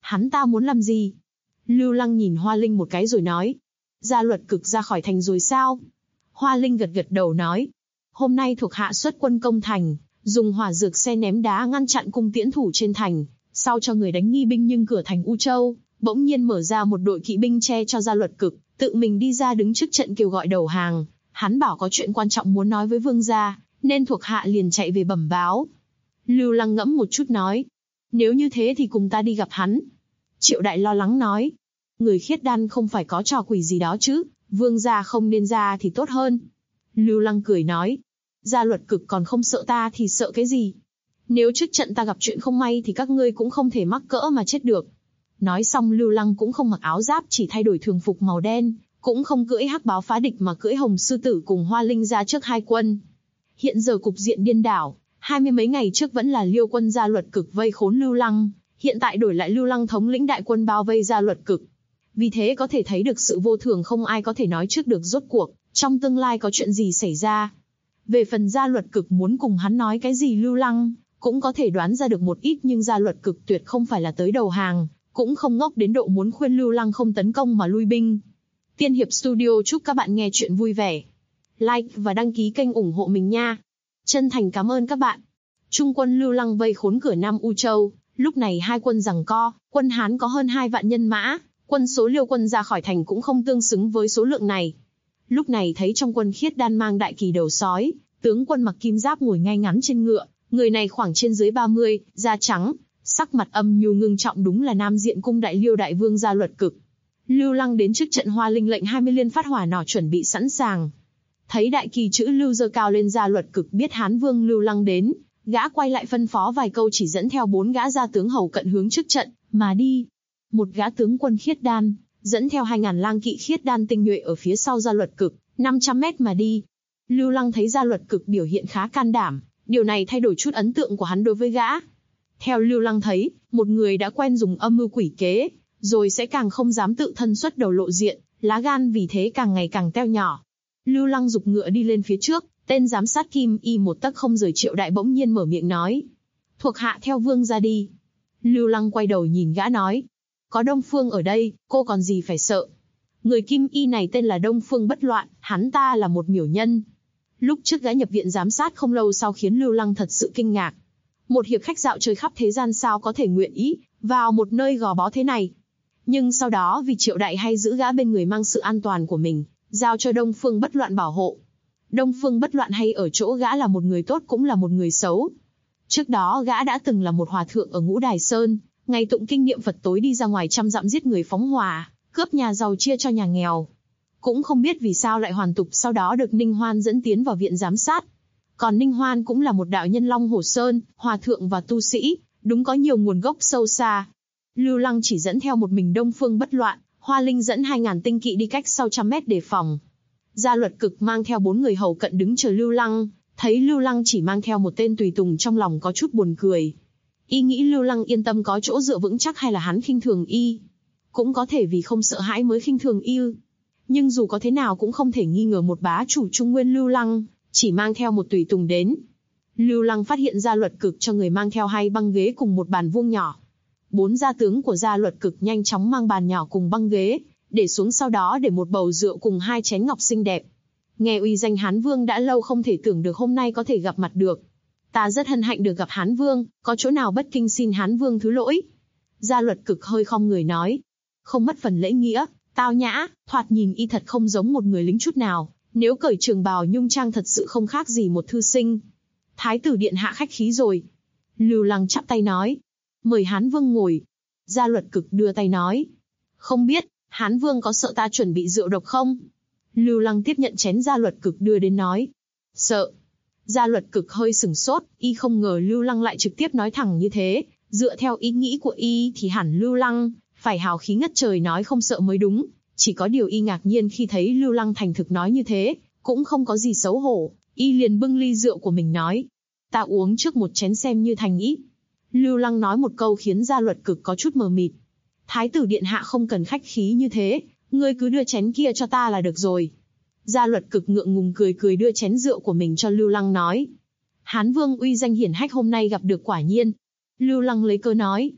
Hắn ta muốn làm gì? Lưu Lăng nhìn Hoa Linh một cái rồi nói. Gia Luật Cực ra khỏi thành rồi sao? Hoa Linh gật gật đầu nói. Hôm nay thuộc hạ xuất quân công thành, dùng hỏa dược xe ném đá ngăn chặn cung tiễn thủ trên thành, sau cho người đánh nghi binh, nhưng cửa thành U Châu bỗng nhiên mở ra một đội kỵ binh che cho Gia Luật Cực, tự mình đi ra đứng trước trận kêu gọi đầu hàng. Hắn bảo có chuyện quan trọng muốn nói với vương gia, nên thuộc hạ liền chạy về bẩm báo. Lưu Lăng ngẫm một chút nói. Nếu như thế thì cùng ta đi gặp hắn. Triệu Đại lo lắng nói. Người khiết đan không phải có trò quỷ gì đó chứ, vương gia không nên ra thì tốt hơn. Lưu Lăng cười nói. Gia Luật Cực còn không sợ ta thì sợ cái gì? Nếu trước trận ta gặp chuyện không may thì các ngươi cũng không thể mắc cỡ mà chết được. Nói xong Lưu Lăng cũng không mặc áo giáp, chỉ thay đổi thường phục màu đen, cũng không cưỡi hắc báo phá địch mà cưỡi hồng sư tử cùng Hoa Linh ra trước hai quân. Hiện giờ cục diện điên đảo, 20 mấy ngày trước vẫn là Liêu quân Gia Luật Cực vây khốn Lưu Lăng, hiện tại đổi lại Lưu Lăng thống lĩnh đại quân bao vây Gia Luật Cực. Vì thế có thể thấy được sự vô thường, không ai có thể nói trước được rốt cuộc trong tương lai có chuyện gì xảy ra. Về phần Gia Luật Cực muốn cùng hắn nói cái gì, Lưu Lăng cũng có thể đoán ra được một ít, nhưng Gia Luật Cực tuyệt không phải là tới đầu hàng, cũng không ngốc đến độ muốn khuyên Lưu Lăng không tấn công mà lui binh. Tiên Hiệp Studio chúc các bạn nghe chuyện vui vẻ. Like và đăng ký kênh ủng hộ mình nha. Chân thành cảm ơn các bạn. Trung quân Lưu Lăng vây khốn cửa Nam U Châu, lúc này hai quân giằng co, quân Hán có hơn 2 vạn nhân mã, quân số Liêu quân ra khỏi thành cũng không tương xứng với số lượng này. Lúc này thấy trong quân khiết đan mang đại kỳ đầu sói, tướng quân mặc kim giáp ngồi ngay ngắn trên ngựa, người này khoảng trên dưới 30, da trắng, sắc mặt âm nhu ngưng trọng, đúng là nam diện cung đại Liêu đại vương Gia Luật Cực. Lưu Lăng đến trước trận Hoa Linh lệnh 20 liên phát hỏa nỏ chuẩn bị sẵn sàng. Thấy đại kỳ chữ Lưu giơ cao lên, Gia Luật Cực biết Hán vương Lưu Lăng đến, gã quay lại phân phó vài câu, chỉ dẫn theo 4 gã gia tướng hầu cận hướng trước trận mà đi. Một gã tướng quân khiết đan dẫn theo 2000 lang kỵ khiết đan tinh nhuệ ở phía sau Gia Luật Cực, 500 mét mà đi. Lưu Lăng thấy Gia Luật Cực biểu hiện khá can đảm, điều này thay đổi chút ấn tượng của hắn đối với gã. Theo Lưu Lăng thấy, một người đã quen dùng âm mưu quỷ kế, rồi sẽ càng không dám tự thân xuất đầu lộ diện, lá gan vì thế càng ngày càng teo nhỏ. Lưu Lăng giục ngựa đi lên phía trước, tên giám sát Kim Y một tấc không rời Triệu Đại bỗng nhiên mở miệng nói. Thuộc hạ theo vương ra đi. Lưu Lăng quay đầu nhìn gã nói. Có Đông Phương ở đây, cô còn gì phải sợ. Người Kim Y này tên là Đông Phương Bất Loạn, hắn ta là một miểu nhân. Lúc trước gã nhập viện giám sát không lâu sau khiến Lưu Lăng thật sự kinh ngạc. Một hiệp khách dạo chơi khắp thế gian sao có thể nguyện ý vào một nơi gò bó thế này. Nhưng sau đó vì Triệu Đại hay giữ gã bên người mang sự an toàn của mình, giao cho Đông Phương Bất Loạn bảo hộ. Đông Phương Bất Loạn hay ở chỗ gã là một người tốt cũng là một người xấu. Trước đó gã đã từng là một hòa thượng ở Ngũ Đài Sơn, ngày tụng kinh niệm Phật tối đi ra ngoài trăm dặm giết người phóng hỏa, cướp nhà giàu chia cho nhà nghèo. Cũng không biết vì sao lại hoàn tục sau đó được Ninh Hoan dẫn tiến vào viện giám sát. Còn Ninh Hoan cũng là một đạo nhân Long Hồ Sơn, hòa thượng và tu sĩ, đúng có nhiều nguồn gốc sâu xa. Lưu Lăng chỉ dẫn theo một mình Đông Phương Bất Loạn, Hoa Linh dẫn 2000 tinh kỵ đi cách sau 100 mét đề phòng. Gia Luật Cực mang theo 4 người hầu cận đứng chờ Lưu Lăng, thấy Lưu Lăng chỉ mang theo một tên tùy tùng trong lòng có chút buồn cười. Y nghĩ Lưu Lăng yên tâm có chỗ dựa vững chắc, hay là hắn khinh thường y? Cũng có thể vì không sợ hãi mới khinh thường y. Nhưng dù có thế nào cũng không thể nghi ngờ một bá chủ Trung Nguyên Lưu Lăng chỉ mang theo một tùy tùng đến. Lưu Lăng phát hiện Gia Luật Cực cho người mang theo 2 băng ghế cùng một bàn vuông nhỏ. 4 gia tướng của Gia Luật Cực nhanh chóng mang bàn nhỏ cùng băng ghế để xuống, sau đó để một bầu rượu cùng 2 chén ngọc xinh đẹp. Nghe uy danh Hán Vương đã lâu không thể tưởng được hôm nay có thể gặp mặt được. Ta rất hân hạnh được gặp Hán Vương, có chỗ nào bất kinh xin Hán Vương thứ lỗi. Gia Luật Cực hơi khom người nói. Không mất phần lễ nghĩa, tao nhã, thoạt nhìn y thật không giống một người lính chút nào. Nếu cởi trường bào nhung trang thật sự không khác gì một thư sinh. Thái tử điện hạ khách khí rồi. Lưu Lăng chắp tay nói. Mời Hán Vương ngồi. Gia Luật Cực đưa tay nói. Không biết, Hán Vương có sợ ta chuẩn bị rượu độc không? Lưu Lăng tiếp nhận chén Gia Luật Cực đưa đến nói. Sợ. Gia Luật Cực hơi sửng sốt, y không ngờ Lưu Lăng lại trực tiếp nói thẳng như thế. Dựa theo ý nghĩ của y thì hẳn Lưu Lăng phải hào khí ngất trời nói không sợ mới đúng. Chỉ có điều y ngạc nhiên khi thấy Lưu Lăng thành thực nói như thế, cũng không có gì xấu hổ, y liền bưng ly rượu của mình nói. Ta uống trước một chén xem như thành ý. Lưu Lăng nói một câu khiến Gia Luật Cực có chút mờ mịt. Thái tử điện hạ không cần khách khí như thế, ngươi cứ đưa chén kia cho ta là được rồi. Gia Luật Cực ngượng ngùng cười cười đưa chén rượu của mình cho Lưu Lăng nói. Hán Vương uy danh hiển hách hôm nay gặp được quả nhiên. Lưu Lăng lấy cớ nói.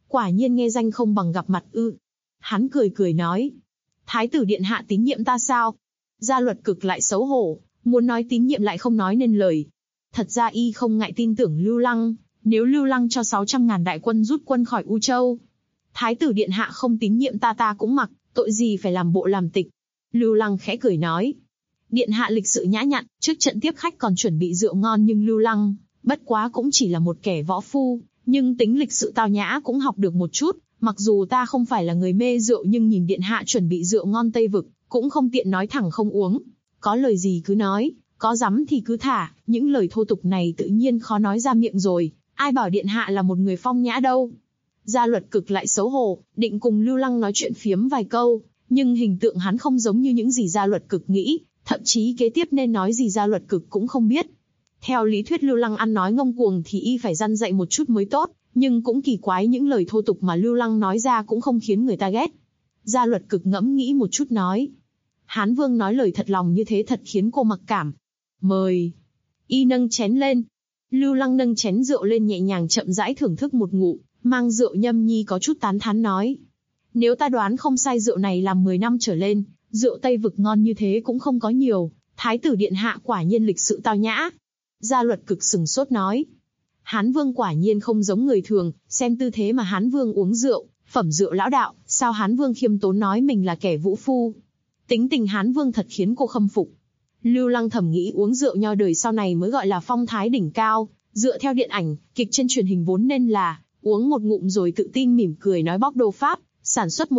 quả nhiên nghe danh không bằng gặp mặt ư. Hắn cười cười nói, Thái tử điện hạ tín nhiệm ta sao? Gia Luật Cực lại xấu hổ, muốn nói tín nhiệm lại không nói nên lời. Thật ra y không ngại tin tưởng Lưu Lăng, nếu Lưu Lăng cho 600.000 đại quân rút quân khỏi U Châu. Thái tử điện hạ không tín nhiệm ta cũng mặc, tội gì phải làm bộ làm tịch. Lưu Lăng khẽ cười nói, điện hạ lịch sự nhã nhặn, trước trận tiếp khách còn chuẩn bị rượu ngon, nhưng Lưu Lăng, bất quá cũng chỉ là một kẻ võ phu, nhưng tính lịch sự tao nhã cũng học được một chút. Mặc dù ta không phải là người mê rượu, nhưng nhìn điện hạ chuẩn bị rượu ngon Tây Vực, cũng không tiện nói thẳng không uống. Có lời gì cứ nói, có dám thì cứ thả, những lời thô tục này tự nhiên khó nói ra miệng rồi, ai bảo điện hạ là một người phong nhã đâu. Gia Luật Cực lại xấu hổ, định cùng Lưu Lăng nói chuyện phiếm vài câu, nhưng hình tượng hắn không giống như những gì Gia Luật Cực nghĩ, thậm chí kế tiếp nên nói gì Gia Luật Cực cũng không biết. Theo lý thuyết Lưu Lăng ăn nói ngông cuồng thì y phải răn dạy một chút mới tốt, nhưng cũng kỳ quái những lời thô tục mà Lưu Lăng nói ra cũng không khiến người ta ghét. Gia Luật Cực ngẫm nghĩ một chút nói, Hán Vương nói lời thật lòng như thế thật khiến cô mặc cảm. Mời. Y nâng chén lên. Lưu Lăng nâng chén rượu lên nhẹ nhàng chậm rãi thưởng thức một ngụm, mang rượu nhâm nhi có chút tán thán nói, nếu ta đoán không sai rượu này làm 10 năm trở lên, rượu Tây Vực ngon như thế cũng không có nhiều, Thái tử điện hạ quả nhiên lịch sự tao nhã. Gia Luật Cực sừng sốt nói, Hán Vương quả nhiên không giống người thường, xem tư thế mà Hán Vương uống rượu, phẩm rượu lão đạo, sao Hán Vương khiêm tốn nói mình là kẻ vũ phu. Tính tình Hán Vương thật khiến cô khâm phục. Lưu Lăng thầm nghĩ uống rượu nho đời sau này mới gọi là phong thái đỉnh cao, dựa theo điện ảnh, kịch trên truyền hình vốn nên là uống một ngụm rồi tự tin mỉm cười nói bóc đô Pháp, sản xuất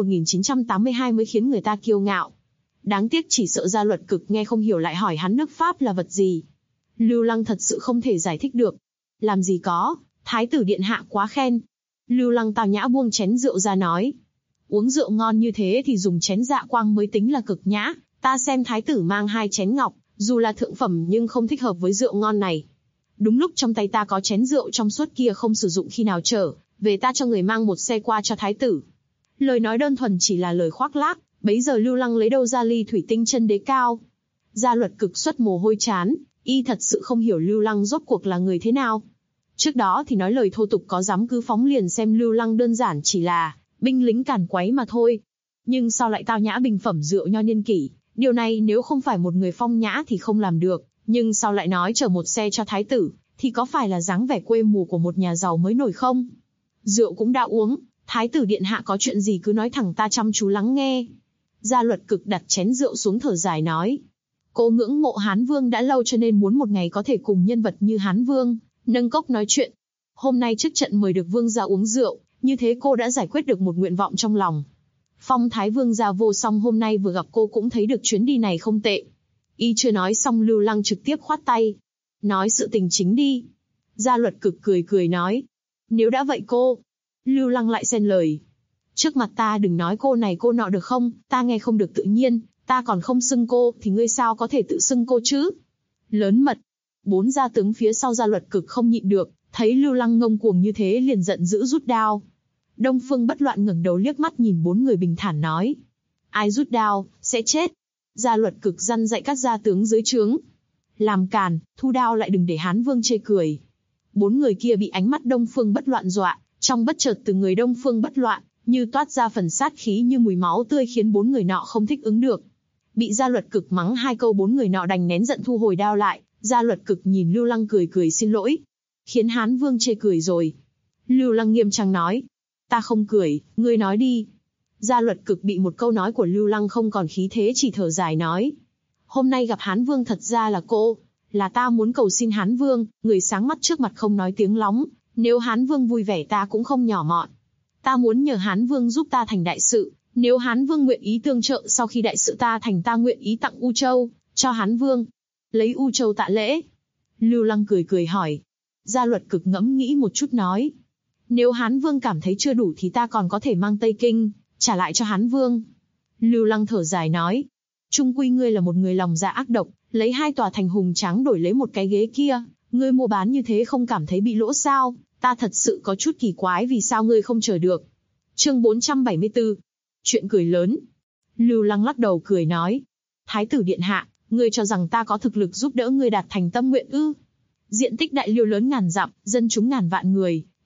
1982 mới khiến người ta kiêu ngạo. Đáng tiếc chỉ sợ Gia Luật Cực nghe không hiểu lại hỏi hắn nước Pháp là vật gì. Lưu Lăng thật sự không thể giải thích được. Làm gì có, Thái tử điện hạ quá khen. Lưu Lăng tào nhã buông chén rượu ra nói, uống rượu ngon như thế thì dùng chén dạ quang mới tính là cực nhã. Ta xem thái tử mang 2 chén ngọc, dù là thượng phẩm nhưng không thích hợp với rượu ngon này. Đúng lúc trong tay ta có chén rượu trong suốt kia không sử dụng khi nào trở về, ta cho người mang một xe qua cho thái tử. Lời nói đơn thuần chỉ là lời khoác lác, bấy giờ Lưu Lăng lấy đâu ra ly thủy tinh chân đế cao. Gia Luật Cực xuất mồ hôi chán, y thật sự không hiểu Lưu Lăng rốt cuộc là người thế nào. Trước đó thì nói lời thô tục có dám cứ phóng liền xem Lưu Lăng đơn giản chỉ là binh lính càn quấy mà thôi. Nhưng sao lại tao nhã bình phẩm rượu nho niên kỷ, điều này nếu không phải một người phong nhã thì không làm được, nhưng sao lại nói chở một xe cho thái tử, thì có phải là dáng vẻ quê mùa của một nhà giàu mới nổi không? Rượu cũng đã uống, thái tử điện hạ có chuyện gì cứ nói thẳng, ta chăm chú lắng nghe. Gia Luật Cực đặt chén rượu xuống thở dài nói, cô ngưỡng mộ Hán Vương đã lâu cho nên muốn một ngày có thể cùng nhân vật như Hán Vương nâng cốc nói chuyện. Hôm nay trước trận mời được Vương gia uống rượu, như thế cô đã giải quyết được một nguyện vọng trong lòng. Phong thái Vương gia vô song hôm nay vừa gặp cô cũng thấy được chuyến đi này không tệ. Y chưa nói xong Lưu Lăng trực tiếp khoát tay. Nói sự tình chính đi. Gia Luật Cực cười cười nói, nếu đã vậy cô. Lưu Lăng lại xen lời, trước mặt ta đừng nói cô này cô nọ được không, ta nghe không được tự nhiên, ta còn không xưng cô, thì ngươi sao có thể tự xưng cô chứ? Lớn mật. 4 gia tướng phía sau Gia Luật Cực không nhịn được, thấy Lưu Lăng ngông cuồng như thế liền giận dữ rút đao. Đông Phương Bất Loạn ngẩng đầu liếc mắt nhìn 4 người bình thản nói, ai rút đao, sẽ chết. Gia Luật Cực răn dạy các gia tướng dưới trướng, làm càn, thu đao lại đừng để Hán Vương chê cười. 4 người kia bị ánh mắt Đông Phương Bất Loạn dọa, trong bất chợt từ người Đông Phương Bất Loạn như toát ra phần sát khí như mùi máu tươi khiến 4 người nọ không thích ứng được. Bị Gia Luật Cực mắng 2 câu 4 người nọ đành nén giận thu hồi đao lại. Gia Luật Cực nhìn Lưu Lăng cười cười xin lỗi, khiến Hán Vương chê cười rồi. Lưu Lăng nghiêm trang nói, ta không cười, ngươi nói đi. Gia Luật Cực bị một câu nói của Lưu Lăng không còn khí thế chỉ thở dài nói, hôm nay gặp Hán Vương thật ra là cô, là ta muốn cầu xin Hán Vương, người sáng mắt trước mặt không nói tiếng lóng, nếu Hán Vương vui vẻ ta cũng không nhỏ mọn. Ta muốn nhờ Hán Vương giúp ta thành đại sự, nếu Hán Vương nguyện ý tương trợ sau khi đại sự ta thành ta nguyện ý tặng U Châu, cho Hán Vương. Lấy U Châu tạ lễ. Lưu Lăng cười cười hỏi. Gia Luật Cực ngẫm nghĩ một chút nói, nếu Hán Vương cảm thấy chưa đủ thì ta còn có thể mang Tây Kinh, trả lại cho Hán Vương. Lưu Lăng thở dài nói, chung quy ngươi là một người lòng dạ ác độc, lấy 2 tòa thành hùng tráng đổi lấy một cái ghế kia, ngươi mua bán như thế không cảm thấy bị lỗ sao? Ta thật sự có chút kỳ quái vì sao ngươi không chờ được. Chương 474. Chuyện cười lớn. Lưu Lăng lắc đầu cười nói, Thái tử điện hạ, ngươi cho rằng ta có thực lực giúp đỡ ngươi đạt thành tâm nguyện ư? Diện tích Đại Liêu lớn ngàn dặm, dân chúng ngàn vạn người,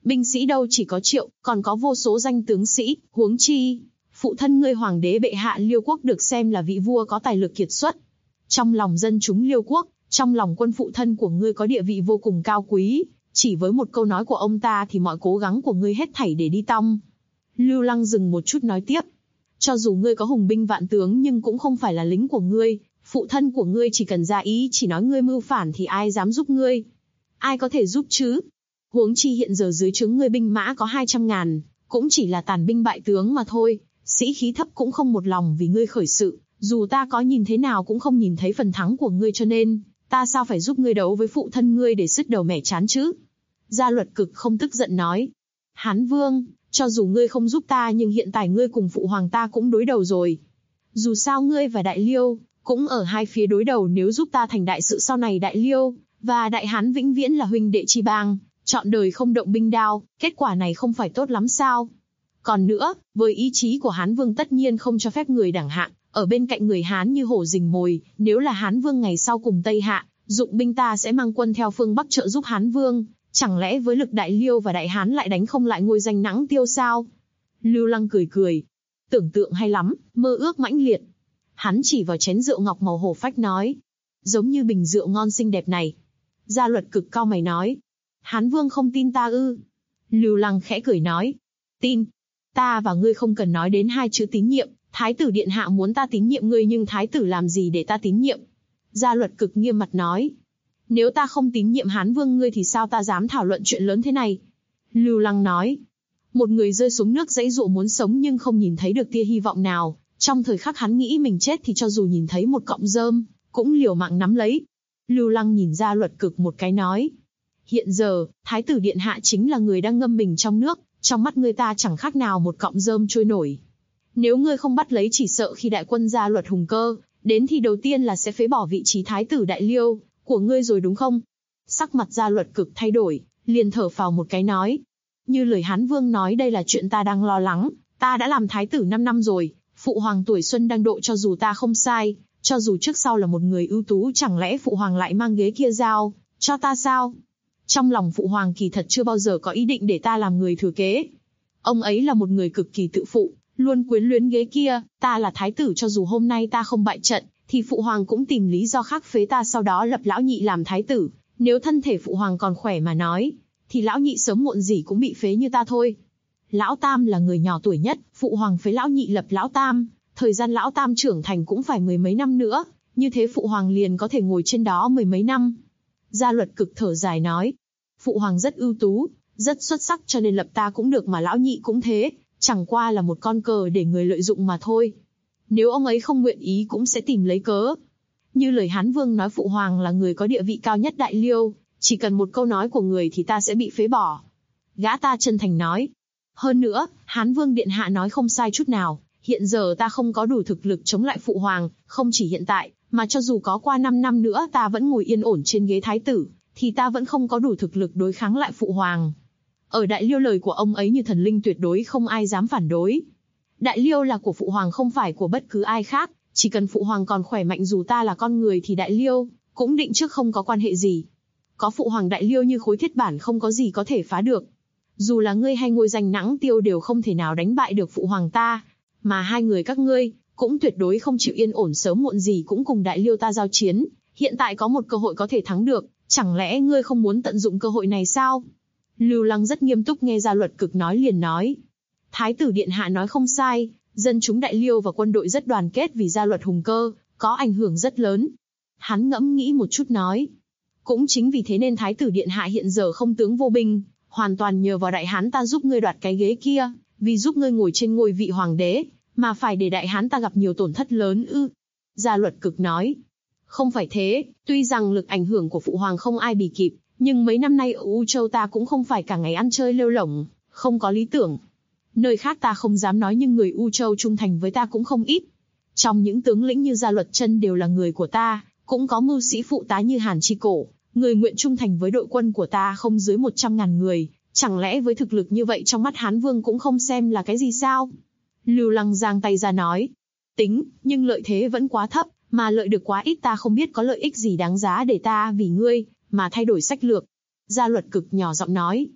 Binh sĩ đâu chỉ có triệu, còn có vô số danh tướng sĩ, huống chi. Phụ thân ngươi hoàng đế bệ hạ Liêu quốc được xem là vị vua có tài lực kiệt xuất. Trong lòng dân chúng Liêu quốc, trong lòng quân phụ thân của ngươi có địa vị vô cùng cao quý, chỉ với một câu nói của ông ta thì mọi cố gắng của ngươi hết thảy để đi tong. Lưu Lăng dừng một chút nói tiếp. Cho dù ngươi có hùng binh vạn tướng nhưng cũng không phải là lính của ngươi, phụ thân của ngươi chỉ cần ra ý chỉ nói ngươi mưu phản thì ai dám giúp ngươi? Ai có thể giúp chứ? Huống chi hiện giờ dưới trướng ngươi binh mã có 200.000, cũng chỉ là tàn binh bại tướng mà thôi, sĩ khí thấp cũng không một lòng vì ngươi khởi sự, dù ta có nhìn thế nào cũng không nhìn thấy phần thắng của ngươi cho nên, ta sao phải giúp ngươi đấu với phụ thân ngươi để sứt đầu mẻ trán chứ? Gia Luật Cực không tức giận nói. Hán Vương, cho dù ngươi không giúp ta nhưng hiện tại ngươi cùng phụ hoàng ta cũng đối đầu rồi. Dù sao ngươi và Đại Liêu cũng ở hai phía đối đầu, nếu giúp ta thành đại sự sau này Đại Liêu và Đại Hán vĩnh viễn là huynh đệ chi bang, chọn đời không động binh đao, kết quả này không phải tốt lắm sao? Còn nữa, với ý chí của Hán Vương tất nhiên không cho phép người đẳng hạng ở bên cạnh người Hán như hổ rình mồi, nếu là Hán Vương ngày sau cùng Tây Hạ, dụng binh ta sẽ mang quân theo phương Bắc trợ giúp Hán Vương, chẳng lẽ với lực Đại Liêu và Đại Hán lại đánh không lại ngôi danh Nãng Tiêu sao? Lưu Lăng cười cười. Tưởng tượng hay lắm, mơ ước mãnh liệt. Hắn chỉ vào chén rượu ngọc màu hổ phách nói. Giống như bình rượu ngon xinh đẹp này. Gia Luật Cực cau mày nói. Hán Vương không tin ta ư? Lưu Lăng khẽ cười nói. Tin. Ta và ngươi không cần nói đến hai chữ tín nhiệm. Thái tử điện hạ muốn ta tín nhiệm ngươi nhưng thái tử làm gì để ta tín nhiệm? Gia Luật Cực nghiêm mặt nói. Nếu ta không tín nhiệm Hán Vương ngươi thì sao ta dám thảo luận chuyện lớn thế này? Lưu Lăng nói. Một người rơi xuống nước giãy giụa muốn sống nhưng không nhìn thấy được tia hy vọng nào. Trong thời khắc hắn nghĩ mình chết thì cho dù nhìn thấy một cọng rơm, cũng liều mạng nắm lấy. Lưu Lăng nhìn Gia Luật Cực một cái nói. Hiện giờ, Thái tử điện hạ chính là người đang ngâm mình trong nước, trong mắt người ta chẳng khác nào một cọng rơm trôi nổi. Nếu ngươi không bắt lấy chỉ sợ khi đại quân Gia Luật Hùng Cơ đến thì đầu tiên là sẽ phế bỏ vị trí Thái tử Đại Liêu của ngươi rồi đúng không? Sắc mặt Gia Luật Cực thay đổi, liền thở phào một cái nói. Như lời Hán Vương nói đây là chuyện ta đang lo lắng, ta đã làm thái tử 5 năm rồi, phụ hoàng tuổi xuân đang độ cho dù ta không sai, cho dù trước sau là một người ưu tú chẳng lẽ phụ hoàng lại mang ghế kia giao cho ta sao? Trong lòng phụ hoàng kỳ thật chưa bao giờ có ý định để ta làm người thừa kế. Ông ấy là một người cực kỳ tự phụ, luôn quyến luyến ghế kia, ta là thái tử cho dù hôm nay ta không bại trận, thì phụ hoàng cũng tìm lý do khác phế ta sau đó lập lão nhị làm thái tử, nếu thân thể phụ hoàng còn khỏe mà nói, thì lão nhị sớm muộn gì cũng bị phế như ta thôi. Lão tam là người nhỏ tuổi nhất, phụ hoàng phế lão nhị lập lão tam, thời gian lão tam trưởng thành cũng phải mười mấy năm nữa, như thế phụ hoàng liền có thể ngồi trên đó mười mấy năm. Gia Luật Cực thở dài nói, phụ hoàng rất ưu tú, rất xuất sắc cho nên lập ta cũng được mà lão nhị cũng thế, chẳng qua là một con cờ để người lợi dụng mà thôi. Nếu ông ấy không nguyện ý cũng sẽ tìm lấy cớ. Như lời Hán Vương nói phụ hoàng là người có địa vị cao nhất Đại Liêu, chỉ cần một câu nói của người thì ta sẽ bị phế bỏ. Gã ta chân thành nói. Hơn nữa, Hán Vương điện hạ nói không sai chút nào, hiện giờ ta không có đủ thực lực chống lại phụ hoàng, không chỉ hiện tại, mà cho dù có qua 5 năm nữa ta vẫn ngồi yên ổn trên ghế thái tử, thì ta vẫn không có đủ thực lực đối kháng lại phụ hoàng. Ở Đại Liêu lời của ông ấy như thần linh tuyệt đối không ai dám phản đối. Đại Liêu là của phụ hoàng không phải của bất cứ ai khác, chỉ cần phụ hoàng còn khỏe mạnh dù ta là con người thì Đại Liêu cũng định trước không có quan hệ gì. Có phụ hoàng Đại Liêu như khối thiết bản không có gì có thể phá được. Dù là ngươi hay ngôi danh Nãng Tiêu đều không thể nào đánh bại được phụ hoàng ta, mà hai người các ngươi cũng tuyệt đối không chịu yên ổn sớm muộn gì cũng cùng Đại Liêu ta giao chiến. Hiện tại có một cơ hội có thể thắng được, chẳng lẽ ngươi không muốn tận dụng cơ hội này sao? Lưu Lăng rất nghiêm túc nghe Gia Luật Cực nói liền nói. Thái tử điện hạ nói không sai, dân chúng Đại Liêu và quân đội rất đoàn kết vì Gia Luật Hùng Cơ có ảnh hưởng rất lớn. Hắn ngẫm nghĩ một chút nói. Cũng chính vì thế nên Thái tử điện hạ hiện giờ không tướng vô binh, hoàn toàn nhờ vào Đại Hán ta giúp ngươi đoạt cái ghế kia, vì giúp ngươi ngồi trên ngôi vị hoàng đế, mà phải để Đại Hán ta gặp nhiều tổn thất lớn ư? Gia Luật Cực nói. Không phải thế, tuy rằng lực ảnh hưởng của phụ hoàng không ai bì kịp, nhưng mấy năm nay ở U Châu ta cũng không phải cả ngày ăn chơi lêu lổng, không có lý tưởng. Nơi khác ta không dám nói nhưng người U Châu trung thành với ta cũng không ít. Trong những tướng lĩnh như Gia Luật Chân đều là người của ta, cũng có mưu sĩ phụ tá như Hàn Chi Cổ, người nguyện trung thành với đội quân của ta không dưới 100.000 người, chẳng lẽ với thực lực như vậy trong mắt Hán Vương cũng không xem là cái gì sao? Lưu Lăng giang tay ra nói, tính, nhưng lợi thế vẫn quá thấp, mà lợi được quá ít ta không biết có lợi ích gì đáng giá để ta vì ngươi mà thay đổi sách lược. Gia Luật Cực nhỏ giọng nói,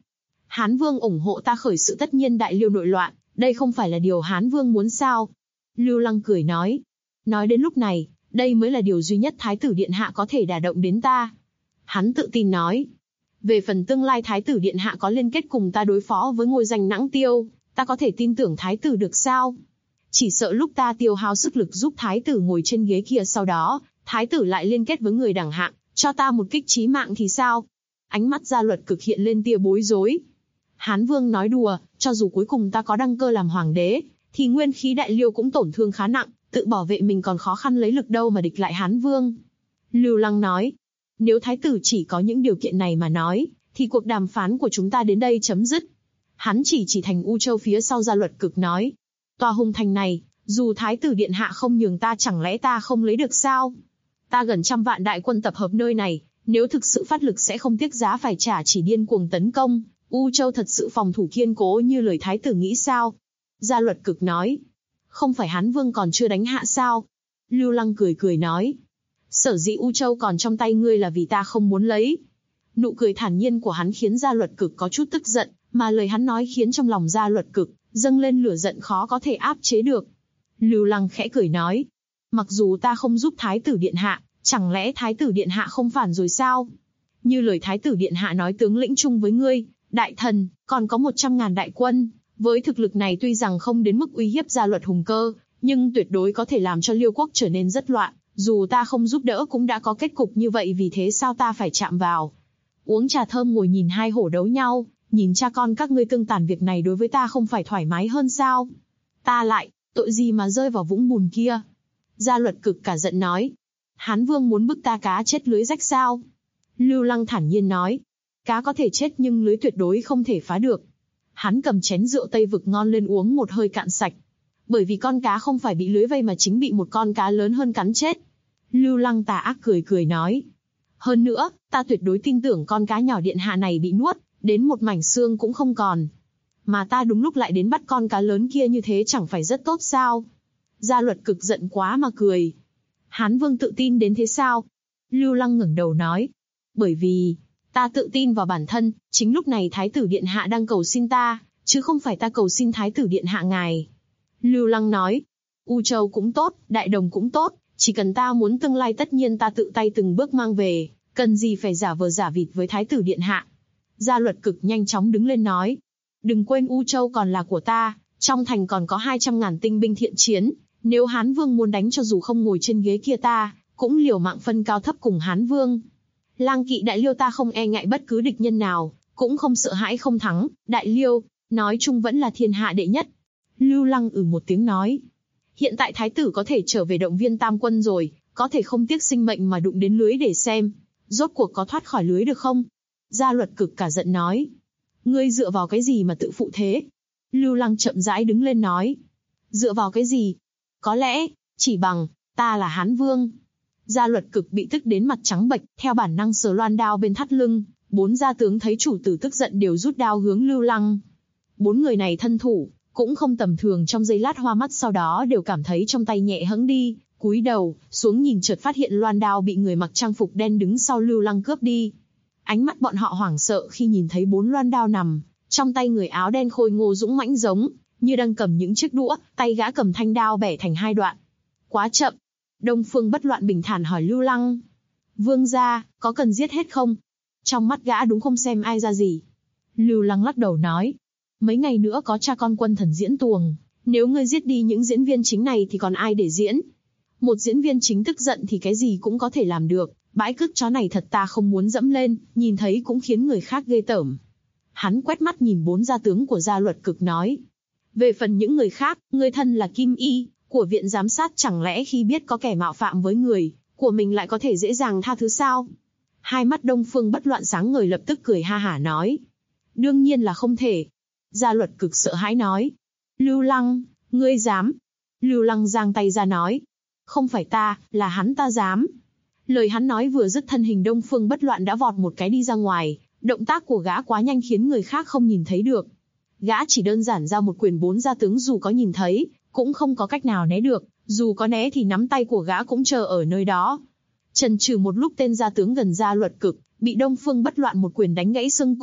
Hán Vương ủng hộ ta khởi sự tất nhiên Đại Liêu nội loạn, đây không phải là điều Hán Vương muốn sao? Lưu Lăng cười nói. Nói đến lúc này, đây mới là điều duy nhất Thái tử Điện Hạ có thể đả động đến ta. Hắn tự tin nói. Về phần tương lai Thái tử Điện Hạ có liên kết cùng ta đối phó với ngôi danh Nãng Tiêu, ta có thể tin tưởng Thái tử được sao? Chỉ sợ lúc ta tiêu hao sức lực giúp Thái tử ngồi trên ghế kia sau đó, Thái tử lại liên kết với người đẳng hạng, cho ta một kích chí mạng thì sao? Ánh mắt Gia Luật Cực hiện lên tia bối rối. Hán Vương nói đùa, cho dù cuối cùng ta có đăng cơ làm hoàng đế, thì nguyên khí Đại Liêu cũng tổn thương khá nặng, tự bảo vệ mình còn khó khăn lấy lực đâu mà địch lại Hán Vương. Lưu Lăng nói, nếu Thái tử chỉ có những điều kiện này mà nói, thì cuộc đàm phán của chúng ta đến đây chấm dứt. Hắn chỉ thành U Châu phía sau Gia Luật Cực nói, tòa hùng thành này, dù Thái tử Điện Hạ không nhường ta chẳng lẽ ta không lấy được sao? Ta gần 100 vạn đại quân tập hợp nơi này, nếu thực sự phát lực sẽ không tiếc giá phải trả chỉ điên cuồng tấn công. U Châu thật sự phòng thủ kiên cố như lời Thái tử nghĩ sao? Gia Luật Cực nói, không phải Hán Vương còn chưa đánh hạ sao? Lưu Lăng cười nói, sở dĩ U Châu còn trong tay ngươi là vì ta không muốn lấy. Nụ cười thản nhiên của hắn khiến Gia Luật Cực có chút tức giận, mà lời hắn nói khiến trong lòng Gia Luật Cực dâng lên lửa giận khó có thể áp chế được. Lưu Lăng khẽ cười nói, mặc dù ta không giúp Thái tử Điện Hạ, chẳng lẽ Thái tử Điện Hạ không phản rồi sao? Như lời Thái tử Điện Hạ nói tướng lĩnh chung với ngươi, đại thần, còn có 100.000 đại quân, với thực lực này tuy rằng không đến mức uy hiếp Gia Luật hùng cơ, nhưng tuyệt đối có thể làm cho Liêu quốc trở nên rất loạn, dù ta không giúp đỡ cũng đã có kết cục như vậy, vì thế sao ta phải chạm vào? Uống trà thơm ngồi nhìn hai hổ đấu nhau, nhìn cha con các ngươi tương tàn, việc này đối với ta không phải thoải mái hơn sao? Ta lại, tội gì mà rơi vào vũng bùn kia? Gia Luật Cực cả giận nói, Hán Vương muốn bức ta cá chết lưới rách sao? Lưu Lăng thản nhiên nói, cá có thể chết nhưng lưới tuyệt đối không thể phá được. Hắn cầm chén rượu Tây Vực ngon lên uống một hơi cạn sạch. Bởi vì con cá không phải bị lưới vây mà chính bị một con cá lớn hơn cắn chết. Lưu Lăng tà ác cười nói, hơn nữa, ta tuyệt đối tin tưởng con cá nhỏ Điện Hạ này bị nuốt, đến một mảnh xương cũng không còn. Mà ta đúng lúc lại đến bắt con cá lớn kia, như thế chẳng phải rất tốt sao? Gia Luật Cực giận quá mà cười. Hán Vương tự tin đến thế sao? Lưu Lăng ngẩng đầu nói, bởi vì ta tự tin vào bản thân, chính lúc này Thái tử Điện Hạ đang cầu xin ta, chứ không phải ta cầu xin Thái tử Điện Hạ ngài. Lưu Lăng nói, U Châu cũng tốt, Đại Đồng cũng tốt, chỉ cần ta muốn tương lai tất nhiên ta tự tay từng bước mang về, cần gì phải giả vờ giả vịt với Thái tử Điện Hạ. Gia Luật Cực nhanh chóng đứng lên nói, đừng quên U Châu còn là của ta, trong thành còn có 200.000 tinh binh thiện chiến, nếu Hán Vương muốn đánh cho dù không ngồi trên ghế kia ta, cũng liều mạng phân cao thấp cùng Hán Vương. Lang kỵ Đại Liêu ta không e ngại bất cứ địch nhân nào, cũng không sợ hãi không thắng, Đại Liêu, nói chung vẫn là thiên hạ đệ nhất. Lưu Lăng một tiếng nói, hiện tại Thái tử có thể trở về động viên tam quân rồi, có thể không tiếc sinh mệnh mà đụng đến lưới để xem, rốt cuộc có thoát khỏi lưới được không? Gia Luật Cực cả giận nói, ngươi dựa vào cái gì mà tự phụ thế? Lưu Lăng chậm rãi đứng lên nói, dựa vào cái gì? Có lẽ, chỉ bằng, ta là Hán Vương. Gia Luật Cực bị tức đến mặt trắng bệch, theo bản năng sờ loan đao bên thắt lưng, 4 gia tướng thấy chủ tử tức giận đều rút đao hướng Lưu Lăng. 4 người này thân thủ, cũng không tầm thường, trong giây lát hoa mắt sau đó đều cảm thấy trong tay nhẹ hẫng đi, cúi đầu, xuống nhìn chợt phát hiện loan đao bị người mặc trang phục đen đứng sau Lưu Lăng cướp đi. Ánh mắt bọn họ hoảng sợ khi nhìn thấy 4 loan đao nằm trong tay người áo đen khôi ngô dũng mãnh giống như đang cầm những chiếc đũa, tay gã cầm thanh đao bẻ thành 2 đoạn. Quá chậm. Đông Phương Bất Loạn bình thản hỏi Lưu Lăng, vương gia, có cần giết hết không? Trong mắt gã đúng không xem ai ra gì. Lưu Lăng lắc đầu nói, mấy ngày nữa có cha con quân thần diễn tuồng, nếu ngươi giết đi những diễn viên chính này thì còn ai để diễn? Một diễn viên chính tức giận thì cái gì cũng có thể làm được, bãi cước chó này thật ta không muốn dẫm lên, nhìn thấy cũng khiến người khác ghê tởm. Hắn quét mắt nhìn 4 gia tướng của Gia Luật Cực nói, về phần những người khác, ngươi thân là Kim Y của viện giám sát, chẳng lẽ khi biết có kẻ mạo phạm với người của mình lại có thể dễ dàng tha thứ sao? Hai mắt Đông Phương Bất Loạn sáng ngời, lập tức cười ha hả nói, đương nhiên là không thể. Gia Luật Cực sợ hãi nói, Lưu Lăng, ngươi dám? Lưu Lăng giang tay ra nói, không phải ta, là hắn ta dám. Lời hắn nói vừa dứt, thân hình Đông Phương Bất Loạn đã vọt một cái đi ra ngoài, động tác của gã quá nhanh khiến người khác không nhìn thấy được. Gã chỉ đơn giản ra một quyền, 4 gia tướng dù có nhìn thấy, cũng không có cách nào né được, dù có né thì nắm tay của gã cũng chờ ở nơi đó. Chần chừ một lúc, tên gia tướng gần Gia Luật Cực bị Đông Phương Bất Loạn một quyền đánh gãy xương cổ,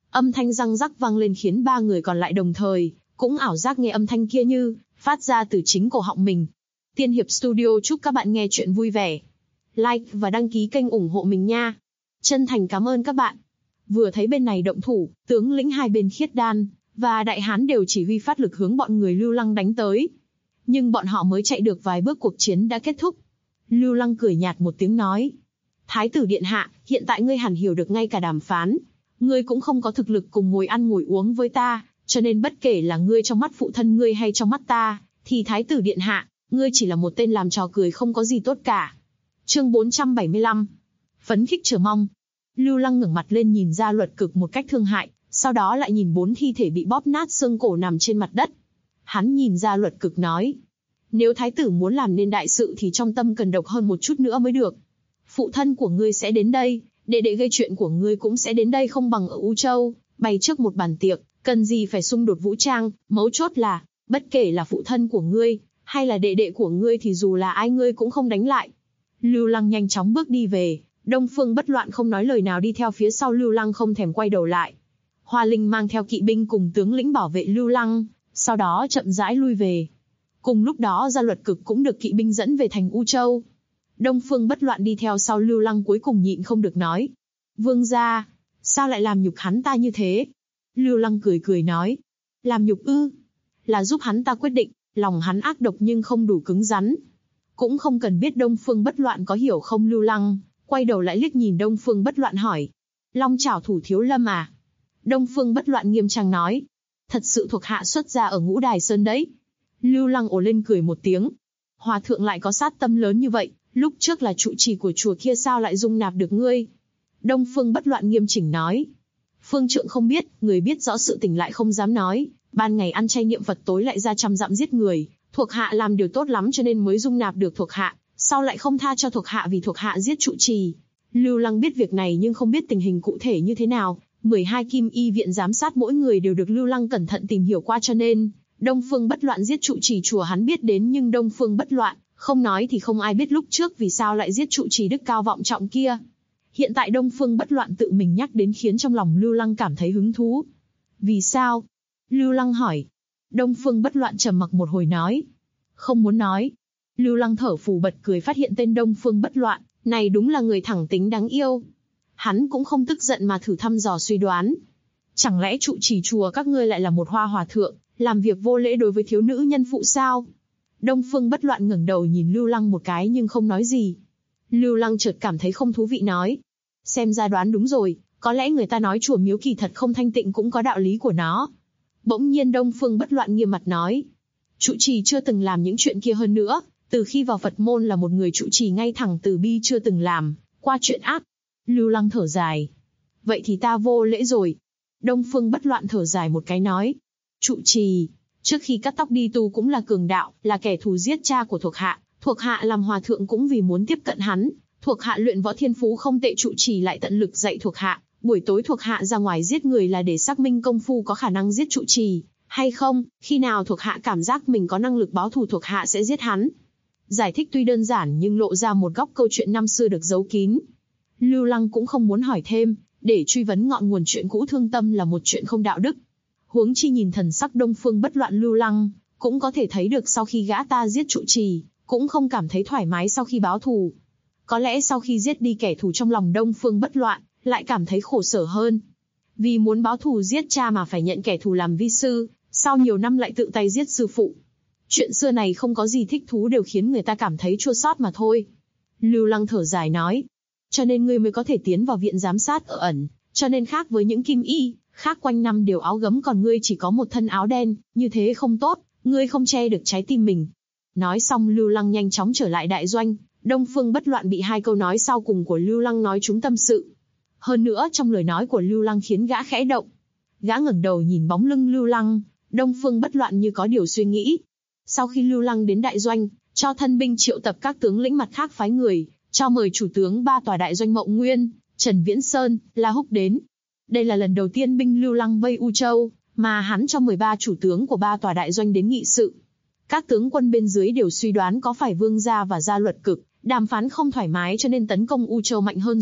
Âm thanh răng rắc vang lên khiến ba người còn lại đồng thời cũng ảo giác nghe âm thanh kia như phát ra từ chính cổ họng mình. Tiên Hiệp Studio chúc các bạn nghe chuyện vui vẻ. Like và đăng ký kênh ủng hộ mình nha. Chân thành cảm ơn các bạn. Vừa thấy bên này động thủ, tướng lĩnh hai bên Khiết Đan và Đại Hán đều chỉ huy phát lực hướng bọn người Lưu Lăng đánh tới. Nhưng bọn họ mới chạy được vài bước cuộc chiến đã kết thúc. Lưu Lăng cười nhạt một tiếng nói: Thái tử điện hạ, hiện tại ngươi hẳn hiểu được ngay cả đàm phán. Ngươi cũng không có thực lực cùng ngồi ăn ngồi uống với ta, cho nên bất kể là ngươi trong mắt phụ thân ngươi hay trong mắt ta, thì Thái tử điện hạ, ngươi chỉ là một tên làm trò cười không có gì tốt cả. Chương 475. Phấn khích chờ mong. Lưu Lăng ngẩng mặt lên nhìn Gia Luật Cực một cách thương hại, sau đó lại nhìn 4 thi thể bị bóp nát xương cổ nằm trên mặt đất. Hắn nhìn Gia Luật Cực nói: Nếu thái tử muốn làm nên đại sự thì trong tâm cần độc hơn một chút nữa mới được. Phụ thân của ngươi sẽ đến đây, đệ đệ gây chuyện của ngươi cũng sẽ đến đây, không bằng ở U Châu, bày trước một bàn tiệc, cần gì phải xung đột vũ trang, mấu chốt là, bất kể là phụ thân của ngươi, hay là đệ đệ của ngươi thì dù là ai ngươi cũng không đánh lại. Lưu Lăng nhanh chóng bước đi về, Đông Phương Bất Loạn không nói lời nào đi theo phía sau Lưu Lăng không thèm quay đầu lại. Hoa Linh mang theo kỵ binh cùng tướng lĩnh bảo vệ Lưu Lăng, sau đó chậm rãi lui về. Cùng lúc đó Gia Luật Cực cũng được kỵ binh dẫn về thành U Châu. Đông Phương Bất Loạn đi theo sau Lưu Lăng cuối cùng nhịn không được nói: Vương gia, sao lại làm nhục hắn ta như thế? Lưu Lăng cười cười nói: Làm nhục ư? Là giúp hắn ta quyết định, lòng hắn ác độc nhưng không đủ cứng rắn. Cũng không cần biết Đông Phương Bất Loạn có hiểu không. Lưu Lăng quay đầu lại liếc nhìn Đông Phương Bất Loạn hỏi: Long Chảo thủ thiếu lâm à? Đông Phương Bất Loạn nghiêm trang nói: Thật sự thuộc hạ xuất gia ở Ngũ Đài Sơn đấy. Lưu Lăng ồ lên cười một tiếng: Hòa thượng lại có sát tâm lớn như vậy, lúc trước là trụ trì của chùa kia sao lại dung nạp được ngươi? Đông Phương Bất Loạn nghiêm chỉnh nói: Phương trượng không biết, người biết rõ sự tình lại không dám nói, ban ngày ăn chay niệm Phật, tối lại ra trăm dặm giết người, thuộc hạ làm điều tốt lắm cho nên mới dung nạp được thuộc hạ, sao lại không tha cho thuộc hạ vì thuộc hạ giết trụ trì? Lưu Lăng biết việc này nhưng không biết tình hình cụ thể như thế nào. 12 Kim Y viện giám sát mỗi người đều được Lưu Lăng cẩn thận tìm hiểu qua, cho nên Đông Phương Bất Loạn giết trụ trì chùa hắn biết đến, nhưng Đông Phương Bất Loạn không nói thì không ai biết lúc trước vì sao lại giết trụ trì đức cao vọng trọng kia. Hiện tại Đông Phương Bất Loạn tự mình nhắc đến khiến trong lòng Lưu Lăng cảm thấy hứng thú. Vì sao? Lưu Lăng hỏi. Đông Phương Bất Loạn trầm mặc một hồi nói: Không muốn nói. Lưu Lăng thở phù bật cười, phát hiện tên Đông Phương Bất Loạn này đúng là người thẳng tính đáng yêu. Hắn cũng không tức giận mà thử thăm dò suy đoán: Chẳng lẽ trụ trì chùa các ngươi lại là một hoa hòa thượng, làm việc vô lễ đối với thiếu nữ nhân phụ sao? Đông Phương Bất Loạn ngẩng đầu nhìn Lưu Lăng một cái nhưng không nói gì. Lưu Lăng chợt cảm thấy không thú vị nói: Xem ra đoán đúng rồi, có lẽ người ta nói chùa miếu kỳ thật không thanh tịnh cũng có đạo lý của nó. Bỗng nhiên Đông Phương Bất Loạn nghiêm mặt nói: Trụ trì chưa từng làm những chuyện kia, hơn nữa, từ khi vào Phật môn là một người trụ trì ngay thẳng từ bi, chưa từng làm qua chuyện ác. Lưu Lăng thở dài: Vậy thì ta vô lễ rồi. Đông Phương Bất Loạn thở dài một cái nói: Trụ trì trước khi cắt tóc đi tu cũng là cường đạo, là kẻ thù giết cha của thuộc hạ làm hòa thượng cũng vì muốn tiếp cận hắn, thuộc hạ luyện võ thiên phú không tệ, trụ trì lại tận lực dạy thuộc hạ, buổi tối thuộc hạ ra ngoài giết người là để xác minh công phu có khả năng giết trụ trì hay không, khi nào thuộc hạ cảm giác mình có năng lực báo thù thuộc hạ sẽ giết hắn. Giải thích tuy đơn giản nhưng lộ ra một góc câu chuyện năm xưa được giấu kín. Lưu Lăng cũng không muốn hỏi thêm, để truy vấn ngọn nguồn chuyện cũ thương tâm là một chuyện không đạo đức. Huống chi nhìn thần sắc Đông Phương Bất Loạn, Lưu Lăng cũng có thể thấy được sau khi gã ta giết trụ trì, cũng không cảm thấy thoải mái sau khi báo thù. Có lẽ sau khi giết đi kẻ thù trong lòng Đông Phương Bất Loạn, lại cảm thấy khổ sở hơn. Vì muốn báo thù giết cha mà phải nhận kẻ thù làm vi sư, sau nhiều năm lại tự tay giết sư phụ. Chuyện xưa này không có gì thích thú, đều khiến người ta cảm thấy chua xót mà thôi. Lưu Lăng thở dài nói: Cho nên ngươi mới có thể tiến vào viện giám sát ở ẩn, cho nên khác với những Kim Y khác quanh năm đều áo gấm, còn ngươi chỉ có một thân áo đen, như thế không tốt, ngươi không che được trái tim mình. Nói xong Lưu Lăng nhanh chóng trở lại đại doanh. Đông Phương Bất Loạn bị hai câu nói sau cùng của Lưu Lăng nói trúng tâm sự. Hơn nữa trong lời nói của Lưu Lăng khiến gã khẽ động. Gã ngẩng đầu nhìn bóng lưng Lưu Lăng, Đông Phương Bất Loạn như có điều suy nghĩ. Sau khi Lưu Lăng đến đại doanh, cho thân binh triệu tập các tướng lĩnh mặt khác phái người, cho mời chủ tướng ba tòa đại doanh Mậu Nguyên, Trần Viễn Sơn, La Húc đến. Đây là lần đầu tiên binh Lưu Lăng vây U Châu, mà hắn cho 13 chủ tướng của ba tòa đại doanh đến nghị sự. Các tướng quân bên dưới đều suy đoán có phải Vương gia và Gia Luật Cực đàm phán không thoải mái cho nên tấn công U Châu mạnh hơn rồi,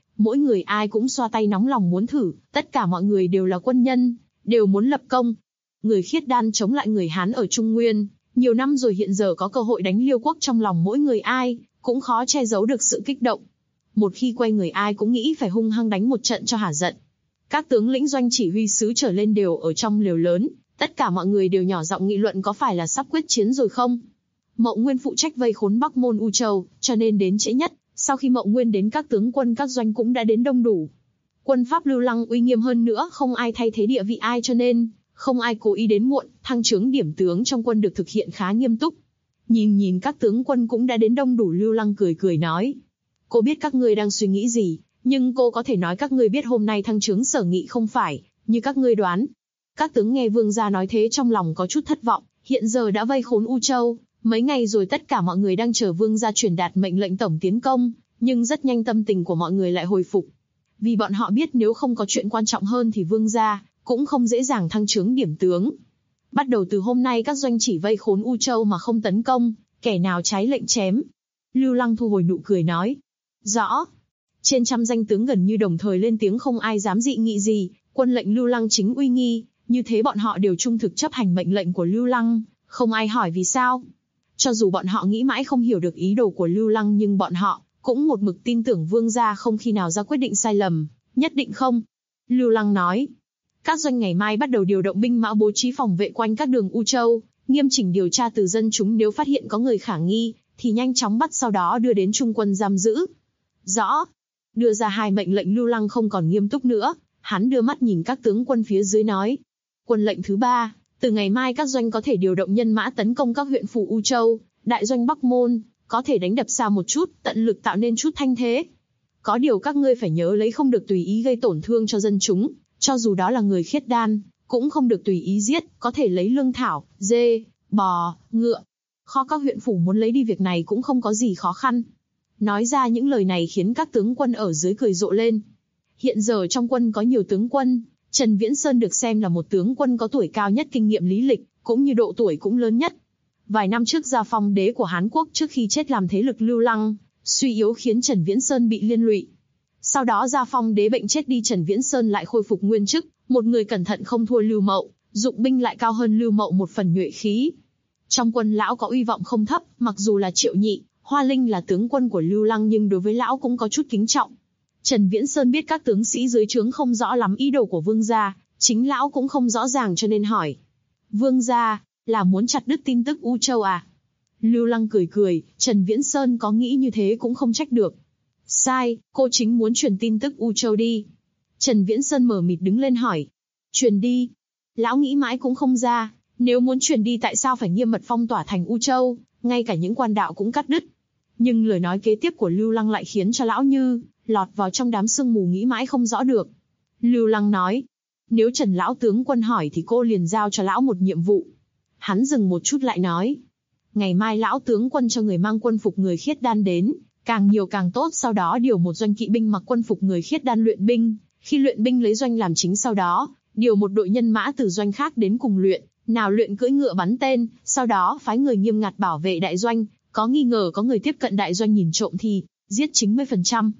Mỗi người ai cũng xoa tay nóng lòng muốn thử, tất cả mọi người đều là quân nhân, đều muốn lập công. Người khiết đan chống lại người Hán ở Trung Nguyên, nhiều năm rồi hiện giờ có cơ hội đánh Liêu quốc, trong lòng mỗi người ai cũng khó che giấu được sự kích động. Một khi quay người ai cũng nghĩ phải hung hăng đánh một trận cho hả giận. Các tướng lĩnh doanh chỉ huy sứ trở lên đều ở trong lều lớn, tất cả mọi người đều nhỏ giọng nghị luận có phải là sắp quyết chiến rồi không. Mậu Nguyên phụ trách vây khốn Bắc Môn U Châu, cho nên đến trễ nhất. Sau khi Mậu Nguyên đến, các tướng quân các doanh cũng đã đến đông đủ. Quân Pháp Lưu Lăng uy nghiêm hơn nữa, không ai thay thế địa vị ai, cho nên không ai cố ý đến muộn. Thăng chướng điểm tướng trong quân được thực hiện khá nghiêm túc. Nhìn các tướng quân cũng đã đến đông đủ, Lưu Lăng cười cười nói: cô biết các ngươi đang suy nghĩ gì, nhưng cô có thể nói các ngươi biết hôm nay thăng chướng Sở Nghị không phải như các ngươi đoán. Các tướng nghe vương gia nói thế trong lòng có chút thất vọng. Hiện giờ đã vây khốn U Châu, mấy ngày rồi tất cả mọi người đang chờ vương gia truyền đạt mệnh lệnh tổng tiến công, nhưng rất nhanh tâm tình của mọi người lại hồi phục. Vì bọn họ biết nếu không có chuyện quan trọng hơn thì vương gia cũng không dễ dàng thăng chướng điểm tướng. Bắt đầu từ hôm nay các doanh chỉ vây khốn U Châu mà không tấn công, kẻ nào trái lệnh chém. Lưu Lăng thu hồi nụ cười nói: rõ. Trên trăm danh tướng gần như đồng thời lên tiếng, không ai dám dị nghị gì. Quân lệnh Lưu Lăng chính uy nghi, như thế bọn họ đều trung thực chấp hành mệnh lệnh của Lưu Lăng, không ai hỏi vì sao. Cho dù bọn họ nghĩ mãi không hiểu được ý đồ của Lưu Lăng, nhưng bọn họ cũng một mực tin tưởng vương gia không khi nào ra quyết định sai lầm, nhất định không. Lưu Lăng nói: các doanh ngày mai bắt đầu điều động binh mã bố trí phòng vệ quanh các đường U Châu, nghiêm chỉnh điều tra từ dân chúng, nếu phát hiện có người khả nghi thì nhanh chóng bắt, sau đó đưa đến trung quân giam giữ. Rõ. Đưa ra hai mệnh lệnh, Lưu Lăng không còn nghiêm túc nữa, hắn đưa mắt nhìn các tướng quân phía dưới nói: quân lệnh thứ 3, từ ngày mai các doanh có thể điều động nhân mã tấn công các huyện phủ U Châu, đại doanh Bắc Môn, có thể đánh đập xa một chút, tận lực tạo nên chút thanh thế. Có điều các ngươi phải nhớ lấy không được tùy ý gây tổn thương cho dân chúng, cho dù đó là người khiết đan, cũng không được tùy ý giết, có thể lấy lương thảo, dê, bò, ngựa. Kho các huyện phủ muốn lấy đi việc này cũng không có gì khó khăn. Nói ra những lời này khiến các tướng quân ở dưới cười rộ lên. Hiện giờ trong quân có nhiều tướng quân, Trần Viễn Sơn được xem là một tướng quân có tuổi cao nhất, kinh nghiệm lý lịch, cũng như độ tuổi cũng lớn nhất. Vài năm trước Gia Phong đế của Hán Quốc trước khi chết làm thế lực Lưu Lăng suy yếu, khiến Trần Viễn Sơn bị liên lụy. Sau đó Gia Phong đế bệnh chết đi, Trần Viễn Sơn lại khôi phục nguyên chức, một người cẩn thận không thua Lưu Mậu, dụng binh lại cao hơn Lưu Mậu một phần nhuệ khí. Trong quân lão có uy vọng không thấp, mặc dù là Triệu Nhị, Hoa Linh là tướng quân của Lưu Lăng, nhưng đối với lão cũng có chút kính trọng. Trần Viễn Sơn biết các tướng sĩ dưới trướng không rõ lắm ý đồ của vương gia, chính lão cũng không rõ ràng cho nên hỏi: vương gia, là muốn chặt đứt tin tức U Châu à? Lưu Lăng cười cười, Trần Viễn Sơn có nghĩ như thế cũng không trách được. Sai, cô chính muốn truyền tin tức U Châu đi. Trần Viễn Sơn mờ mịt đứng lên hỏi: truyền đi? Lão nghĩ mãi cũng không ra, nếu muốn truyền đi tại sao phải nghiêm mật phong tỏa thành U Châu, ngay cả những quan đạo cũng cắt đứt. Nhưng lời nói kế tiếp của Lưu Lăng lại khiến cho lão như lọt vào trong đám sương mù, nghĩ mãi không rõ được. Lưu Lăng nói: nếu Trần lão tướng quân hỏi thì cô liền giao cho lão một nhiệm vụ. Hắn dừng một chút lại nói: ngày mai lão tướng quân cho người mang quân phục người khiết đan đến, càng nhiều càng tốt, sau đó điều một doanh kỵ binh mặc quân phục người khiết đan luyện binh, khi luyện binh lấy doanh làm chính, sau đó điều một đội nhân mã từ doanh khác đến cùng luyện, nào luyện cưỡi ngựa bắn tên, sau đó phái người nghiêm ngặt bảo vệ đại doanh, có nghi ngờ có người tiếp cận đại doanh nhìn trộm thì giết 90%.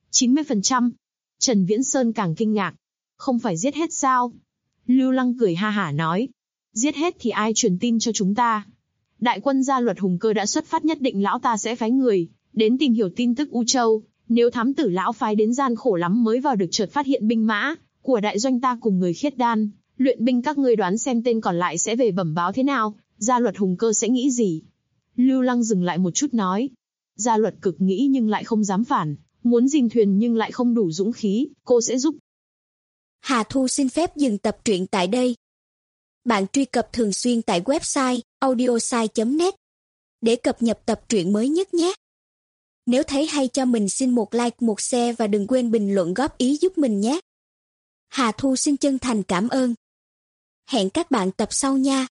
90%? Trần Viễn Sơn càng kinh ngạc. Không phải giết hết sao? Lưu Lăng cười ha hả nói: giết hết thì ai truyền tin cho chúng ta? Đại quân gia luật hùng cơ đã xuất phát, nhất định lão ta sẽ phái người đến tìm hiểu tin tức U Châu. Nếu thám tử lão phái đến gian khổ lắm mới vào được, chợt phát hiện binh mã của đại doanh ta cùng người khiết đan luyện binh, các ngươi đoán xem tên còn lại sẽ về bẩm báo thế nào? Gia luật hùng cơ sẽ nghĩ gì? Lưu Lăng dừng lại một chút nói: gia luật cực nghĩ nhưng lại không dám phản, muốn dìm thuyền nhưng lại không đủ dũng khí, cô sẽ giúp. Hà Thu xin phép dừng tập truyện tại đây. Bạn truy cập thường xuyên tại website audiosai.net để cập nhật tập truyện mới nhất nhé. Nếu thấy hay cho mình xin một like, một share và đừng quên bình luận góp ý giúp mình nhé. Hà Thu xin chân thành cảm ơn. Hẹn các bạn tập sau nha.